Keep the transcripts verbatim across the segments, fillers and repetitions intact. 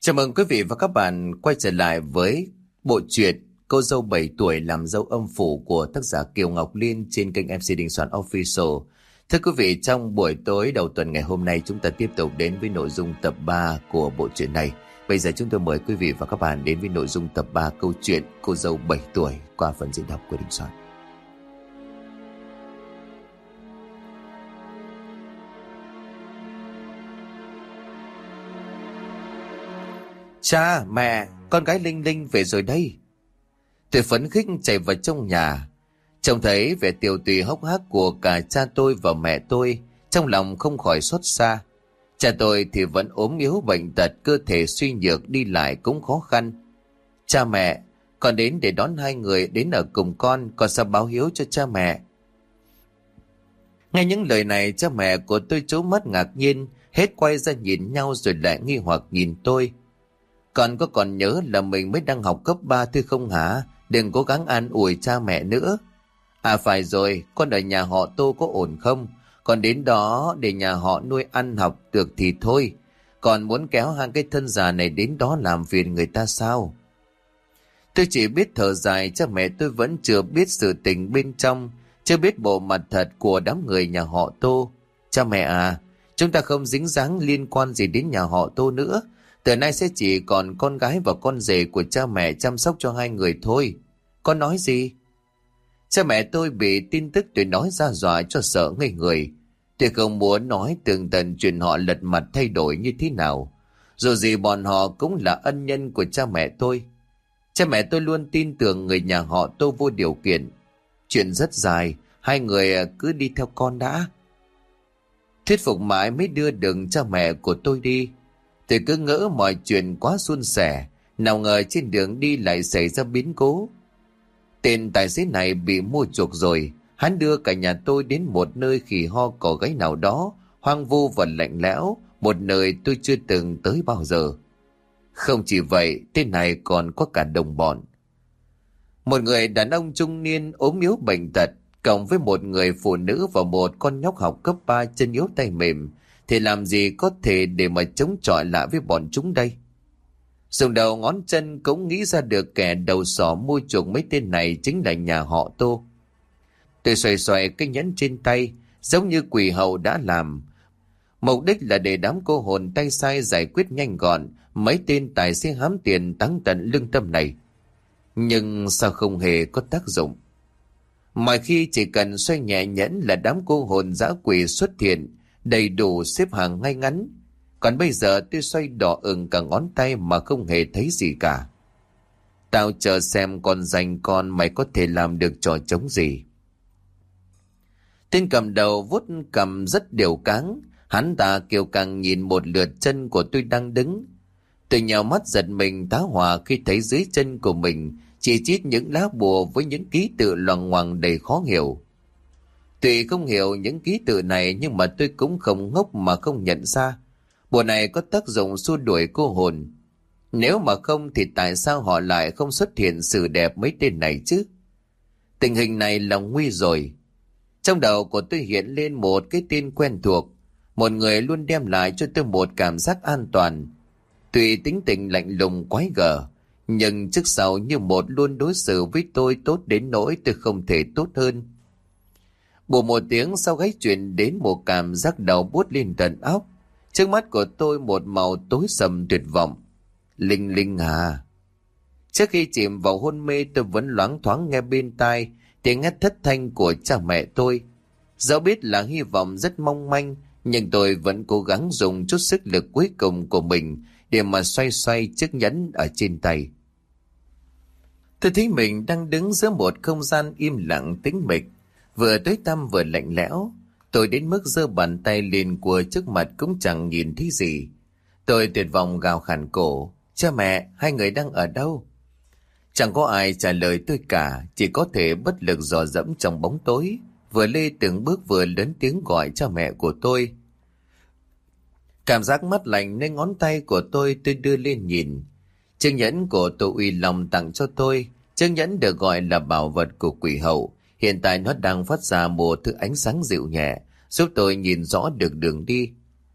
Chào mừng quý vị và các bạn quay trở lại với bộ truyện Cô dâu bảy tuổi làm dâu âm phủ của tác giả Kiều Ngọc Liên trên kênh em xê Đình Soạn Official. Thưa quý vị, trong buổi tối đầu tuần ngày hôm nay chúng ta tiếp tục đến với nội dung tập ba của bộ truyện này. Bây giờ chúng tôi mời quý vị và các bạn đến với nội dung tập ba câu chuyện Cô dâu bảy tuổi qua phần diễn đọc của Đình Soạn. Cha, mẹ, con gái Linh Linh về rồi đây. Tôi phấn khích chạy vào trong nhà. Trông thấy vẻ tiều tùy hốc hác của cả cha tôi và mẹ tôi, trong lòng không khỏi xót xa. Cha tôi thì vẫn ốm yếu bệnh tật, cơ thể suy nhược, đi lại cũng khó khăn. Cha mẹ, con đến để đón hai người đến ở cùng con, con sẽ báo hiếu cho cha mẹ. Nghe những lời này, cha mẹ của tôi trố mắt ngạc nhiên, hết quay ra nhìn nhau rồi lại nghi hoặc nhìn tôi. Con có còn nhớ là mình mới đang học cấp ba thôi không hả? Đừng cố gắng an ủi cha mẹ nữa. À phải rồi, con ở nhà họ Tô có ổn không? Con đến đó để nhà họ nuôi ăn học được thì thôi. Còn muốn kéo hai cái thân già này đến đó làm phiền người ta sao? Tôi chỉ biết thở dài, cha mẹ tôi vẫn chưa biết sự tình bên trong, chưa biết bộ mặt thật của đám người nhà họ Tô. Cha mẹ à, chúng ta không dính dáng liên quan gì đến nhà họ Tô nữa. Từ nay sẽ chỉ còn con gái và con rể của cha mẹ chăm sóc cho hai người thôi. Con nói gì? Cha mẹ tôi bị tin tức tôi nói ra dọa cho sợ ngây người. Tôi không muốn nói tường tận chuyện họ lật mặt thay đổi như thế nào. Dù gì bọn họ cũng là ân nhân của cha mẹ tôi. Cha mẹ tôi luôn tin tưởng người nhà họ Tô vô điều kiện. Chuyện rất dài, hai người cứ đi theo con đã. Thuyết phục mãi mới đưa được cha mẹ của tôi đi. Tôi cứ ngỡ mọi chuyện quá suôn sẻ, nào ngờ trên đường đi lại xảy ra biến cố. Tên tài xế này bị mua chuộc rồi, hắn đưa cả nhà tôi đến một nơi khỉ ho cỏ gáy nào đó, hoang vu và lạnh lẽo, một nơi tôi chưa từng tới bao giờ. Không chỉ vậy, tên này còn có cả đồng bọn. Một người đàn ông trung niên ốm yếu bệnh tật, cộng với một người phụ nữ và một con nhóc học cấp ba chân yếu tay mềm, thì làm gì có thể để mà chống chọi lại với bọn chúng đây? Dùng đầu ngón chân cũng nghĩ ra được kẻ đầu sỏ mua chuộc mấy tên này chính là nhà họ Tô. Tôi xoay xoay cái nhẫn trên tay, giống như quỷ hậu đã làm. Mục đích là để đám cô hồn tay sai giải quyết nhanh gọn mấy tên tài xế hám tiền táng tận lương tâm này. Nhưng sao không hề có tác dụng? Mọi khi chỉ cần xoay nhẹ nhẫn là đám cô hồn dã quỷ xuất hiện, đầy đủ xếp hàng ngay ngắn. Còn bây giờ tôi xoay đỏ ửng cả ngón tay mà không hề thấy gì cả. Tao chờ xem con danh con mày có thể làm được trò trống gì. Tên cầm đầu vuốt cầm rất đều cáng. Hắn ta kiêu căng nhìn một lượt chân của tôi đang đứng. Tôi nhào mắt giật mình tá hỏa khi thấy dưới chân của mình chỉ chít những lá bùa với những ký tự loằng ngoằng đầy khó hiểu. Tuy không hiểu những ký tự này nhưng mà tôi cũng không ngốc mà không nhận ra. Bùa này có tác dụng xua đuổi cô hồn. Nếu mà không thì tại sao họ lại không xuất hiện xử đẹp mấy tên này chứ? Tình hình này là nguy rồi. Trong đầu của tôi hiện lên một cái tên quen thuộc. Một người luôn đem lại cho tôi một cảm giác an toàn. Tuy tính tình lạnh lùng quái gở, nhưng trước sau như một luôn đối xử với tôi tốt đến nỗi tôi không thể tốt hơn. Bùa một tiếng sau gáy truyền đến một cảm giác đau buốt lên tận óc. Trước mắt của tôi một màu tối sầm tuyệt vọng. Linh Linh à. Trước khi chìm vào hôn mê tôi vẫn loáng thoáng nghe bên tai tiếng hét thất thanh của cha mẹ tôi. Dẫu biết là hy vọng rất mong manh, nhưng tôi vẫn cố gắng dùng chút sức lực cuối cùng của mình để mà xoay xoay chiếc nhẫn ở trên tay. Tôi thấy mình đang đứng giữa một không gian im lặng tĩnh mịch, vừa tối tăm vừa lạnh lẽo. Tôi đến mức giơ bàn tay lên của trước mặt cũng chẳng nhìn thấy gì. Tôi tuyệt vọng gào khản cổ. Cha mẹ, hai người đang ở đâu? Chẳng có ai trả lời tôi cả, chỉ có thể bất lực dò dẫm trong bóng tối, vừa lê từng bước vừa lớn tiếng gọi cha mẹ của tôi. Cảm giác mát lạnh nơi ngón tay của tôi tôi đưa lên nhìn. Chiếc nhẫn của Tô Uy Long tặng cho tôi, chiếc nhẫn được gọi là bảo vật của quỷ hậu. Hiện tại nó đang phát ra một thứ ánh sáng dịu nhẹ, giúp tôi nhìn rõ được đường đi.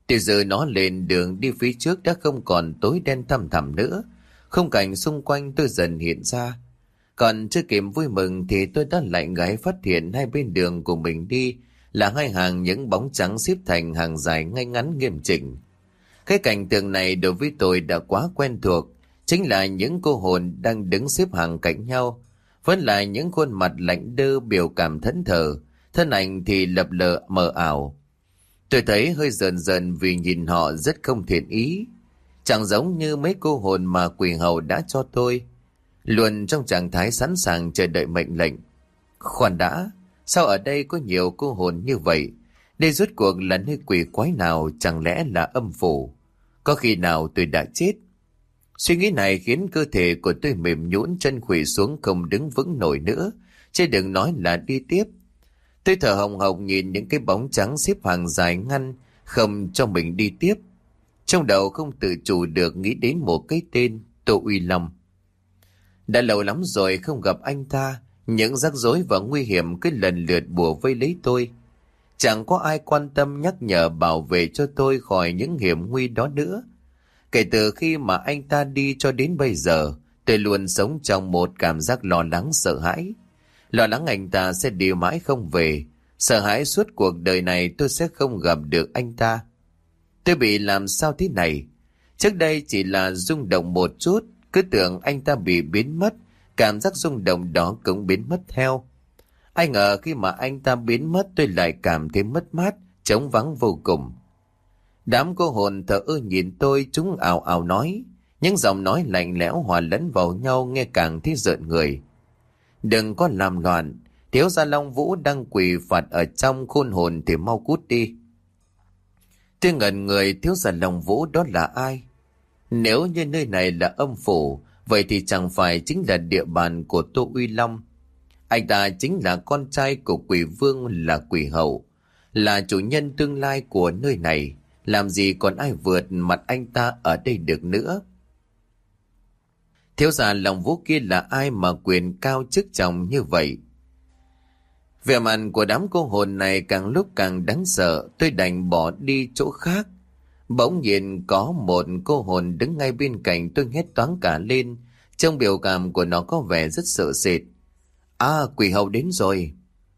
Từ giờ nó lên đường đi phía trước đã không còn tối đen thăm thẳm nữa. Khung cảnh xung quanh tôi dần hiện ra. Còn chưa kịp vui mừng thì tôi đã lạnh gáy phát hiện hai bên đường của mình đi là hai hàng những bóng trắng xếp thành hàng dài ngay ngắn nghiêm chỉnh. Cái cảnh tượng này đối với tôi đã quá quen thuộc, chính là những cô hồn đang đứng xếp hàng cạnh nhau, vẫn là những khuôn mặt lạnh đơ biểu cảm thẫn thờ, thân ảnh thì lập lờ mờ ảo. Tôi thấy hơi rờn rờn vì nhìn họ rất không thiện ý, chẳng giống như mấy cô hồn mà quỷ hầu đã cho tôi, luôn trong trạng thái sẵn sàng chờ đợi mệnh lệnh. Khoan đã, sao ở đây có nhiều cô hồn như vậy? Đây rốt cuộc là nơi quỷ quái nào, chẳng lẽ là âm phủ? Có khi nào tôi đã chết? Suy nghĩ này khiến cơ thể của tôi mềm nhũn, chân khuỵu xuống không đứng vững nổi nữa, chứ đừng nói là đi tiếp. Tôi thở hồng hộc nhìn những cái bóng trắng xếp hàng dài ngăn, không cho mình đi tiếp. Trong đầu không tự chủ được nghĩ đến một cái tên, Tô Uy Long. Đã lâu lắm rồi không gặp anh ta, những rắc rối và nguy hiểm cứ lần lượt bủa vây lấy tôi. Chẳng có ai quan tâm nhắc nhở bảo vệ cho tôi khỏi những hiểm nguy đó nữa. Kể từ khi mà anh ta đi cho đến bây giờ, tôi luôn sống trong một cảm giác lo lắng sợ hãi. Lo lắng anh ta sẽ đi mãi không về, sợ hãi suốt cuộc đời này tôi sẽ không gặp được anh ta. Tôi bị làm sao thế này? Trước đây chỉ là rung động một chút, cứ tưởng anh ta bị biến mất, cảm giác rung động đó cũng biến mất theo. Ai ngờ khi mà anh ta biến mất tôi lại cảm thấy mất mát, trống vắng vô cùng. Đám cô hồn thờ ơ nhìn tôi, chúng ào ào nói, những giọng nói lạnh lẽo hòa lẫn vào nhau nghe càng thấy rợn người. Đừng có làm loạn, thiếu gia Long Vũ đang quỳ phạt ở trong khôn hồn thì mau cút đi. Tôi ngẩn người, thiếu gia Long Vũ đó là ai? Nếu như nơi này là âm phủ, vậy thì chẳng phải chính là địa bàn của Tô Uy Long. Anh ta chính là con trai của quỷ vương, là quỷ hậu, là chủ nhân tương lai của nơi này. Làm gì còn ai vượt mặt anh ta ở đây được nữa? Thiếu gia Long Vũ kia là ai mà quyền cao chức trọng như vậy? Vẻ mặt của đám cô hồn này càng lúc càng đáng sợ, tôi đành bỏ đi chỗ khác. Bỗng nhiên có một cô hồn đứng ngay bên cạnh tôi, hét toáng cả lên, trong biểu cảm của nó có vẻ rất sợ sệt. À, quỷ hậu đến rồi.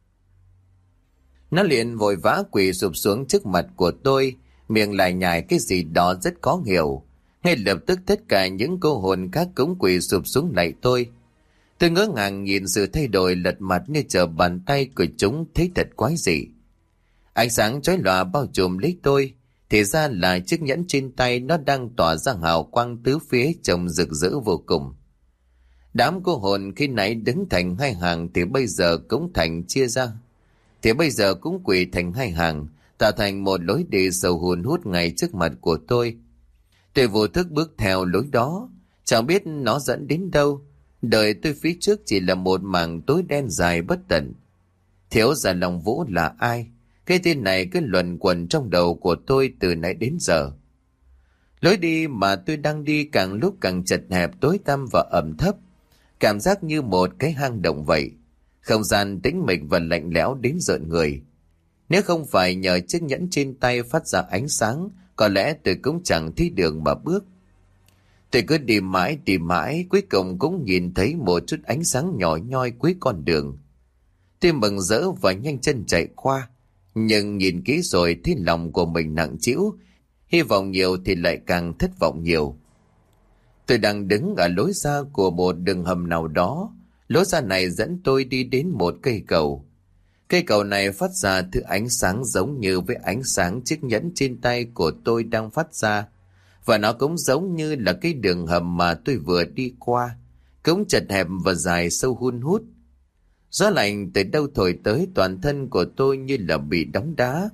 Nó liền vội vã quỳ sụp xuống trước mặt của tôi, miệng lại nhải cái gì đó rất khó hiểu. Ngay lập tức tất cả những cô hồn khác cũng quỳ sụp xuống lạy tôi. Tôi ngỡ ngàng nhìn sự thay đổi lật mặt như chờ bàn tay của chúng, thấy thật quái dị. Ánh sáng chói lòa bao trùm lấy tôi, thì ra là chiếc nhẫn trên tay nó đang tỏa ra hào quang tứ phía trông rực rỡ vô cùng. Đám cô hồn khi nãy đứng thành hai hàng thì bây giờ cũng thành chia ra. Thì bây giờ cũng quỳ thành hai hàng, tạo thành một lối đi sâu hùn hút ngay trước mặt của tôi. Tôi vô thức bước theo lối đó, chẳng biết nó dẫn đến đâu. Đời tôi phía trước chỉ là một mảng tối đen dài bất tận. Thiếu gia Long Vũ là ai? Cái tên này cứ luẩn quẩn trong đầu của tôi từ nãy đến giờ. Lối đi mà tôi đang đi càng lúc càng chật hẹp, tối tăm và ẩm thấp. Cảm giác như một cái hang động vậy. Không gian tĩnh mịch và lạnh lẽo đến rợn người. Nếu không phải nhờ chiếc nhẫn trên tay phát ra ánh sáng, có lẽ tôi cũng chẳng thấy đường mà bước. Tôi cứ đi mãi đi mãi, cuối cùng cũng nhìn thấy một chút ánh sáng nhỏ nhoi cuối con đường. Tôi mừng rỡ và nhanh chân chạy qua, nhưng nhìn kỹ rồi thấy lòng của mình nặng trĩu, hy vọng nhiều thì lại càng thất vọng nhiều. Tôi đang đứng ở lối ra của một đường hầm nào đó. Lối ra này dẫn tôi đi đến một cây cầu. Cây cầu này phát ra thứ ánh sáng giống như với ánh sáng chiếc nhẫn trên tay của tôi đang phát ra. Và nó cũng giống như là cái đường hầm mà tôi vừa đi qua, cũng chật hẹp và dài sâu hun hút. Gió lạnh từ đâu thổi tới, toàn thân của tôi như là bị đóng đá.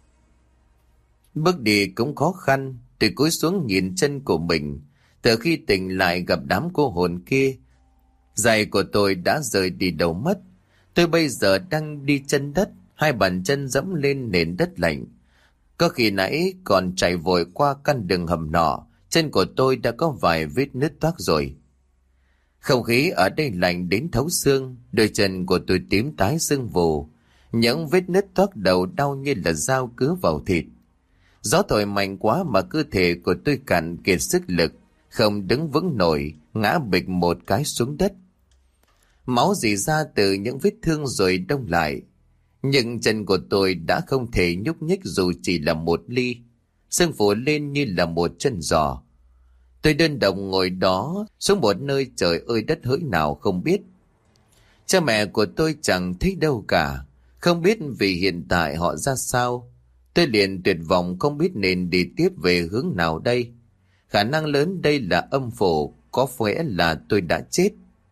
Bước đi cũng khó khăn, tôi cúi xuống nhìn chân của mình. Từ khi tỉnh lại gặp đám cô hồn kia, giày của tôi đã rời đi đâu mất. Tôi bây giờ đang đi chân đất, hai bàn chân dẫm lên nền đất lạnh. Có khi nãy còn chạy vội qua căn đường hầm nọ, chân của tôi đã có vài vết nứt toác rồi. Không khí ở đây lạnh đến thấu xương, đôi chân của tôi tím tái sưng vù, những vết nứt toác đầu đau như là dao cứa vào thịt. Gió thổi mạnh quá mà cơ thể của tôi cạn kiệt sức lực, không đứng vững nổi, ngã bịch một cái xuống đất. Máu rỉ ra từ những vết thương rồi đông lại. Nhưng chân của tôi đã không thể nhúc nhích dù chỉ là một ly. Sưng phủ lên như là một chân giò. Tôi đơn độc ngồi đó xuống một nơi trời ơi đất hỡi nào không biết. Cha mẹ của tôi chẳng thấy đâu cả, không biết vì hiện tại họ ra sao. Tôi liền tuyệt vọng không biết nên đi tiếp về hướng nào đây. Khả năng lớn đây là âm phủ, có vẻ là tôi đã chết.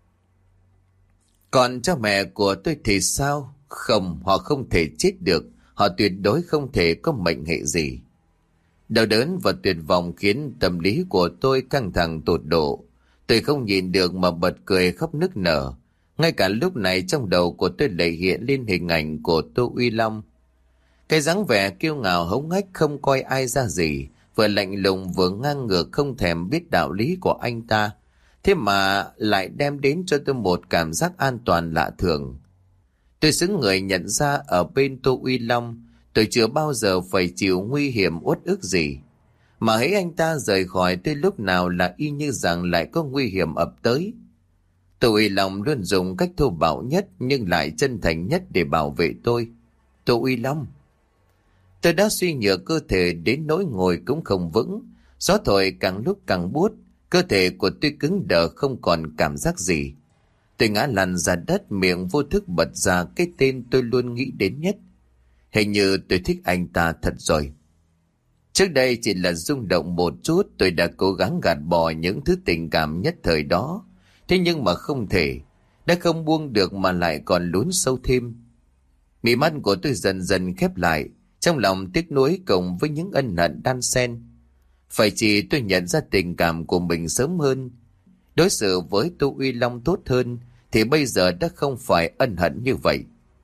Còn cha mẹ của tôi thì sao? Không, họ không thể chết được, họ tuyệt đối không thể có mệnh hệ gì. Đau đớn và tuyệt vọng khiến tâm lý của tôi căng thẳng tột độ. Tôi không nhìn được mà bật cười khóc nức nở. Ngay cả lúc này trong đầu của tôi lại hiện lên hình ảnh của Tô Uy Long. Cái dáng vẻ kiêu ngạo hống hách không coi ai ra gì, vừa lạnh lùng vừa ngang ngược không thèm biết đạo lý của anh ta. Thế mà lại đem đến cho tôi một cảm giác an toàn lạ thường. Tôi xứng người nhận ra ở bên Tô Uy Long, tôi chưa bao giờ phải chịu nguy hiểm uất ức gì. Mà hễ anh ta rời khỏi tôi lúc nào là y như rằng lại có nguy hiểm ập tới. Tô Uy Long luôn dùng cách thô bạo nhất nhưng lại chân thành nhất để bảo vệ tôi. Tô Uy Long. Tôi đã suy nhược cơ thể đến nỗi ngồi cũng không vững. Gió thổi càng lúc càng buốt. Cơ thể của tôi cứng đờ không còn cảm giác gì. Tôi ngã lăn ra đất, miệng vô thức bật ra cái tên tôi luôn nghĩ đến nhất. Hình như tôi thích anh ta thật rồi. Trước đây chỉ là rung động một chút, tôi đã cố gắng gạt bỏ những thứ tình cảm nhất thời đó. Thế nhưng mà không thể, đã không buông được mà lại còn lún sâu thêm. Mí mắt của tôi dần dần khép lại, trong lòng tiếc nuối cộng với những ân hận đan xen. Phải chỉ tôi nhận ra tình cảm của mình sớm hơn, đối xử với Tô Uy Long tốt hơn, thì bây giờ đã không phải ân hận như vậy.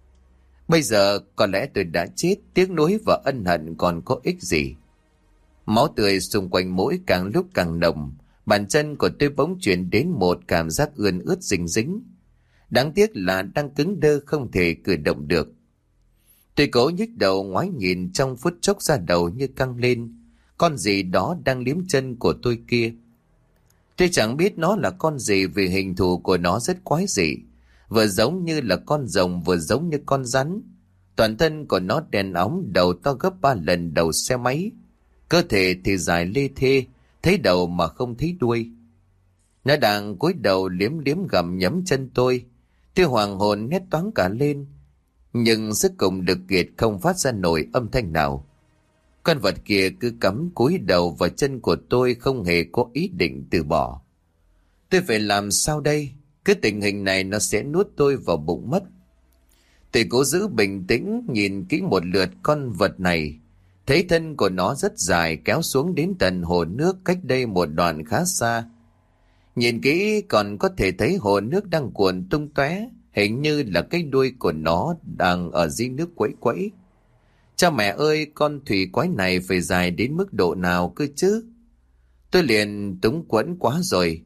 Bây giờ có lẽ tôi đã chết, tiếc nuối và ân hận còn có ích gì. Máu tươi xung quanh mũi càng lúc càng nồng, bàn chân của tôi bỗng chuyển đến một cảm giác ươn ướt dính dính. Đáng tiếc là đang cứng đơ không thể cử động được. Tôi cố nhích đầu ngoái nhìn, trong phút chốc da đầu như căng lên. Con gì đó đang liếm chân của tôi kia. Tôi chẳng biết nó là con gì vì hình thù của nó rất quái dị. Vừa giống như là con rồng vừa giống như con rắn. Toàn thân của nó đen óng, đầu to gấp ba lần đầu xe máy. Cơ thể thì dài lê thê, thấy đầu mà không thấy đuôi. Nó đang cúi đầu liếm liếm gặm nhấm chân tôi. Tôi hoàng hồn hét toáng cả lên. Nhưng sức cùng lực kiệt không phát ra nổi âm thanh nào. Con vật kia cứ cắm cúi đầu vào chân của tôi, không hề có ý định từ bỏ. Tôi phải làm sao đây? Cứ tình hình này nó sẽ nuốt tôi vào bụng mất. Tôi cố giữ bình tĩnh nhìn kỹ một lượt con vật này. Thấy thân của nó rất dài, kéo xuống đến tận hồ nước cách đây một đoạn khá xa. Nhìn kỹ còn có thể thấy hồ nước đang cuồn tung tóe, hình như là cái đuôi của nó đang ở dưới nước quẫy quẫy. Cha mẹ ơi, con thủy quái này phải dài đến mức độ nào cơ chứ? Tôi liền túng quẫn quá rồi.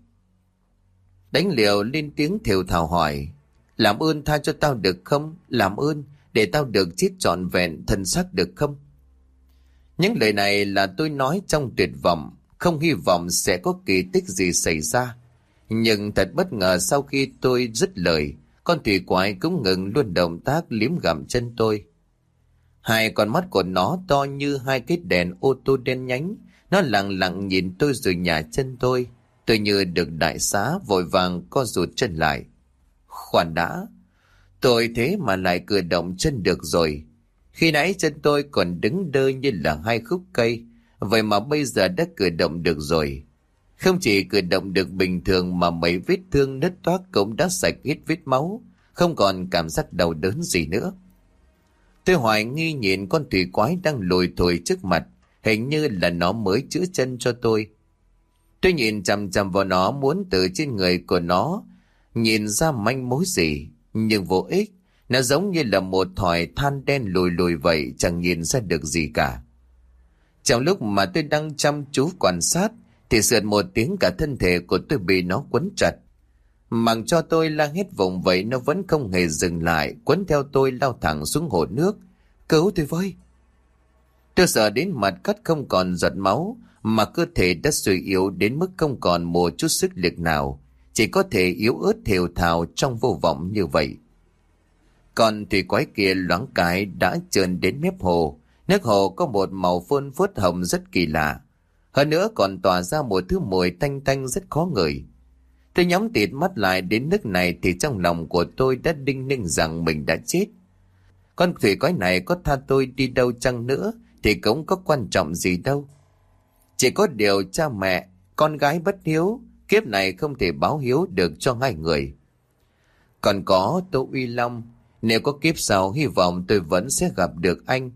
Đánh liều lên tiếng thều thào hỏi. Làm ơn tha cho tao được không? Làm ơn, để tao được chết trọn vẹn thân xác được không? Những lời này là tôi nói trong tuyệt vọng, không hy vọng sẽ có kỳ tích gì xảy ra. Nhưng thật bất ngờ sau khi tôi dứt lời, con thủy quái cũng ngừng luôn động tác liếm gặm chân tôi. Hai con mắt của nó to như hai cái đèn ô tô đen nhánh. Nó lặng lặng nhìn tôi rồi nhả chân tôi. Tôi như được đại xá, vội vàng co rụt chân lại. Khoan đã, tôi thế mà lại cử động chân được rồi. Khi nãy chân tôi còn đứng đơ như là hai khúc cây, vậy mà bây giờ đã cử động được rồi. Không chỉ cử động được bình thường mà mấy vết thương nứt toác cũng đã sạch hết vết máu, không còn cảm giác đau đớn gì nữa. Tôi hoài nghi nhìn con thủy quái đang lùi thổi trước mặt, hình như là nó mới chữa chân cho tôi. Tôi nhìn chằm chằm vào nó, muốn từ trên người của nó nhìn ra manh mối gì, nhưng vô ích. Nó giống như là một thỏi than đen lùi lùi vậy, chẳng nhìn ra được gì cả. Trong lúc mà tôi đang chăm chú quan sát, thì sượt một tiếng cả thân thể của tôi bị nó quấn chặt. Mặc cho tôi la hét vùng vậy, nó vẫn không hề dừng lại, quấn theo tôi lao thẳng xuống hồ nước. Cứu tôi với! Tôi sợ đến mặt cắt không còn giọt máu, mà cơ thể đã suy yếu đến mức không còn một chút sức lực nào, chỉ có thể yếu ớt thều thào trong vô vọng như vậy. Còn thủy quái kia loáng cái đã trườn đến mép hồ. Nước hồ có một màu phơn phớt hồng rất kỳ lạ, hơn nữa còn tỏa ra một thứ mùi tanh tanh rất khó ngửi. Tôi nhắm tịt mắt lại đến nước này thì trong lòng của tôi đã đinh ninh rằng mình đã chết. Con thủy quái này có tha tôi đi đâu chăng nữa thì cũng có quan trọng gì đâu. Chỉ có điều cha mẹ, con gái bất hiếu, kiếp này không thể báo hiếu được cho hai người. Còn có Tô Uy Long, nếu có kiếp sau hy vọng tôi vẫn sẽ gặp được anh.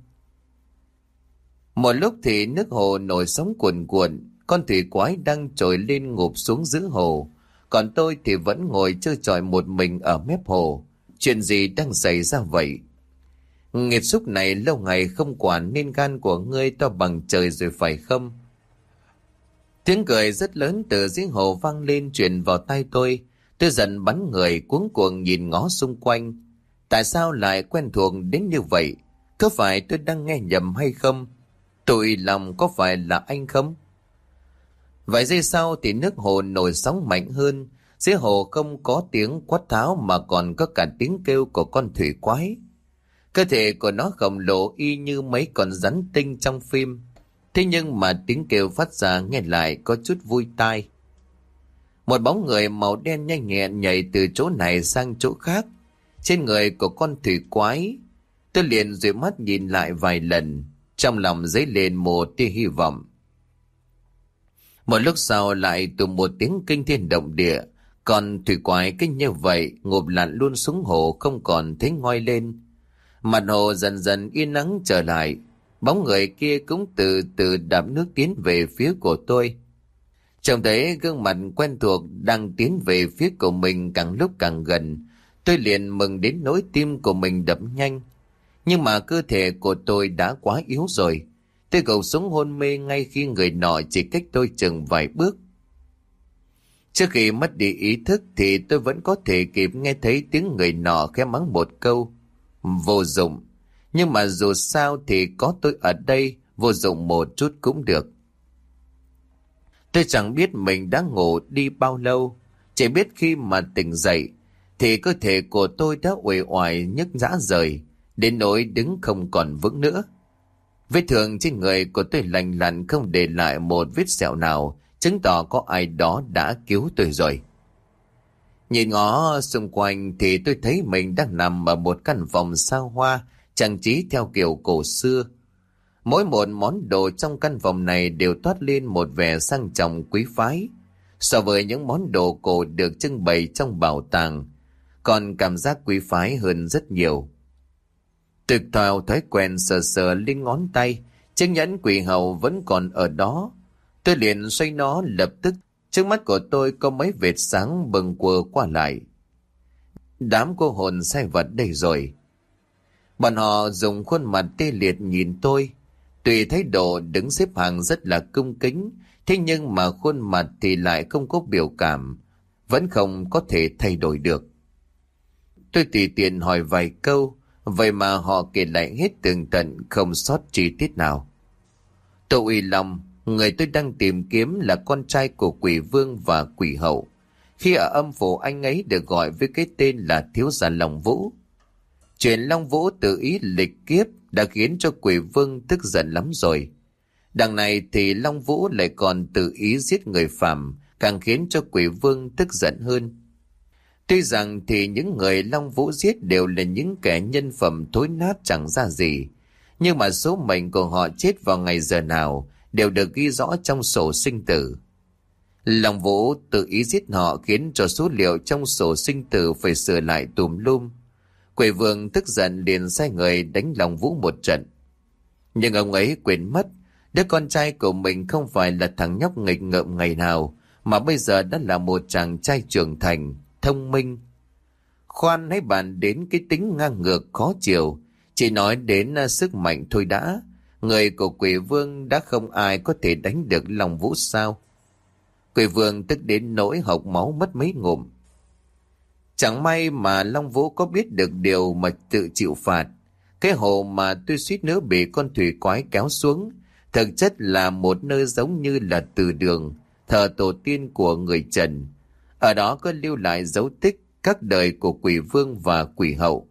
Một lúc thì nước hồ nổi sóng cuồn cuộn, con thủy quái đang trồi lên ngụp xuống giữa hồ, còn tôi thì vẫn ngồi chơi trọi một mình ở mép hồ. Chuyện gì đang xảy ra vậy? Nghiệt xúc này lâu ngày không quản nên gan của ngươi to bằng trời rồi phải không? Tiếng cười rất lớn từ dưới hồ vang lên truyền vào tai tôi. Tôi dần bắn người cuống cuồng nhìn ngó xung quanh. Tại sao lại quen thuộc đến như vậy? Có phải tôi đang nghe nhầm hay không? Tôi lòng có phải là anh không? Vài giây sau thì nước hồ nổi sóng mạnh hơn. Dưới hồ không có tiếng quát tháo mà còn có cả tiếng kêu của con thủy quái. Cơ thể của nó khổng lồ y như mấy con rắn tinh trong phim. Thế nhưng mà tiếng kêu phát ra nghe lại có chút vui tai. Một bóng người màu đen nhanh nhẹn nhảy từ chỗ này sang chỗ khác. Trên người của con thủy quái, tôi liền dụi mắt nhìn lại vài lần, trong lòng dấy lên một tia hy vọng. Một lúc sau lại từ một tiếng kinh thiên động địa, còn thủy quái kinh như vậy ngụp lặn luôn xuống hồ không còn thấy ngoi lên. Mặt hồ dần dần yên nắng trở lại, bóng người kia cũng từ từ đạp nước tiến về phía của tôi. Trông thấy gương mặt quen thuộc đang tiến về phía của mình càng lúc càng gần, tôi liền mừng đến nỗi tim của mình đập nhanh. Nhưng mà cơ thể của tôi đã quá yếu rồi. Tôi gục xuống hôn mê ngay khi người nọ chỉ cách tôi chừng vài bước. Trước khi mất đi ý thức thì tôi vẫn có thể kịp nghe thấy tiếng người nọ khẽ mắng một câu: vô dụng. Nhưng mà dù sao thì có tôi ở đây, vô dụng một chút cũng được. Tôi chẳng biết mình đã ngủ đi bao lâu, chỉ biết khi mà tỉnh dậy thì cơ thể của tôi đã uể oải nhức rã rời, đến nỗi đứng không còn vững nữa. Vết thương trên người của tôi lành lặn không để lại một vết sẹo nào, chứng tỏ có ai đó đã cứu tôi rồi. Nhìn ngó xung quanh thì tôi thấy mình đang nằm ở một căn phòng xa hoa, trang trí theo kiểu cổ xưa. Mỗi một món đồ trong căn phòng này đều toát lên một vẻ sang trọng quý phái. So với những món đồ cổ được trưng bày trong bảo tàng, còn cảm giác quý phái hơn rất nhiều. Tôi theo thói quen sờ sờ lên ngón tay, chiếc nhẫn quỷ hầu vẫn còn ở đó. Tôi liền xoay nó, lập tức trước mắt của tôi có mấy vệt sáng bừng quờ qua lại. Đám cô hồn sai vật đây rồi. Bọn họ dùng khuôn mặt tê liệt nhìn tôi. Tuy thái độ đứng xếp hàng rất là cung kính, thế nhưng mà khuôn mặt thì lại không có biểu cảm, vẫn không có thể thay đổi được. Tôi tùy tiện hỏi vài câu, vậy mà họ kể lại hết tường tận không sót chi tiết nào. Tô Uy Long, người tôi đang tìm kiếm là con trai của quỷ vương và quỷ hậu. Khi ở âm phủ anh ấy được gọi với cái tên là thiếu gia Long Vũ. Chuyện Long Vũ tự ý lịch kiếp đã khiến cho quỷ vương tức giận lắm rồi. Đằng này thì Long Vũ lại còn tự ý giết người phàm, càng khiến cho quỷ vương tức giận hơn. Tuy rằng thì những người Long Vũ giết đều là những kẻ nhân phẩm thối nát chẳng ra gì, nhưng mà số mệnh của họ chết vào ngày giờ nào đều được ghi rõ trong sổ sinh tử. Long Vũ tự ý giết họ khiến cho số liệu trong sổ sinh tử phải sửa lại tùm lum. Quỷ vương tức giận liền sai người đánh Long Vũ một trận. Nhưng ông ấy quên mất, đứa con trai của mình không phải là thằng nhóc nghịch ngợm ngày nào, mà bây giờ đã là một chàng trai trưởng thành, thông minh. Khoan hãy bàn đến cái tính ngang ngược khó chịu, chỉ nói đến sức mạnh thôi đã. Người của quỷ vương đã không ai có thể đánh được Long Vũ sao? Quỷ vương tức đến nỗi hộc máu mất mấy ngụm. Chẳng may mà Long Vũ có biết được điều mà tự chịu phạt. Cái hồ mà tôi suýt nữa bị con thủy quái kéo xuống, thực chất là một nơi giống như là từ đường, thờ tổ tiên của người Trần. Ở đó có lưu lại dấu tích các đời của quỷ vương và quỷ hậu.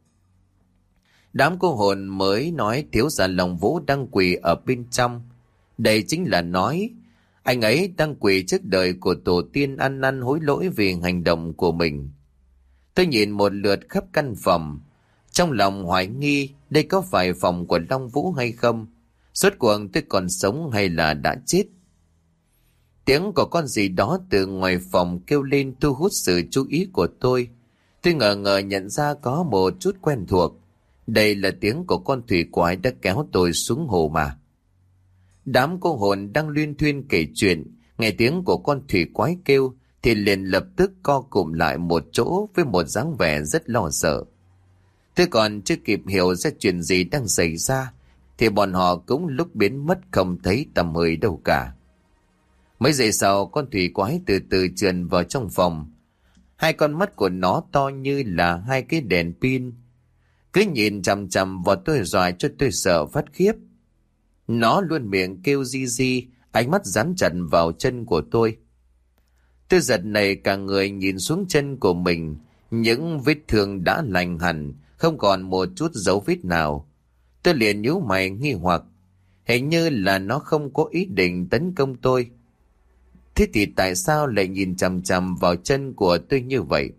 Đám cô hồn mới nói thiếu gia Long Vũ đang quỳ ở bên trong. Đây chính là nói anh ấy đang quỳ trước đời của tổ tiên, ăn năn hối lỗi vì hành động của mình. Tôi nhìn một lượt khắp căn phòng, trong lòng hoài nghi đây có phải phòng của Long Vũ hay không. Rốt cuộc tôi còn sống hay là đã chết? Tiếng của con gì đó từ ngoài phòng kêu lên thu hút sự chú ý của tôi. Tôi ngờ ngờ nhận ra có một chút quen thuộc. Đây là tiếng của con thủy quái đã kéo tôi xuống hồ mà. Đám cô hồn đang luyên thuyên kể chuyện, nghe tiếng của con thủy quái kêu thì liền lập tức co cụm lại một chỗ với một dáng vẻ rất lo sợ. Tôi còn chưa kịp hiểu ra chuyện gì đang xảy ra thì bọn họ cũng lúc biến mất không thấy tầm hơi đâu cả. Mấy giây sau, con thủy quái từ từ trườn vào trong phòng. Hai con mắt của nó to như là hai cái đèn pin, cứ nhìn chằm chằm vào tôi dọa cho tôi sợ phát khiếp. Nó luôn miệng kêu di di, ánh mắt dán chặt vào chân của tôi. Tôi giật nảy cả người nhìn xuống chân của mình, những vết thương đã lành hẳn, không còn một chút dấu vết nào. Tôi liền nhíu mày nghi hoặc, hình như là nó không có ý định tấn công tôi. Thế thì tại sao lại nhìn chằm chằm vào chân của tôi như vậy?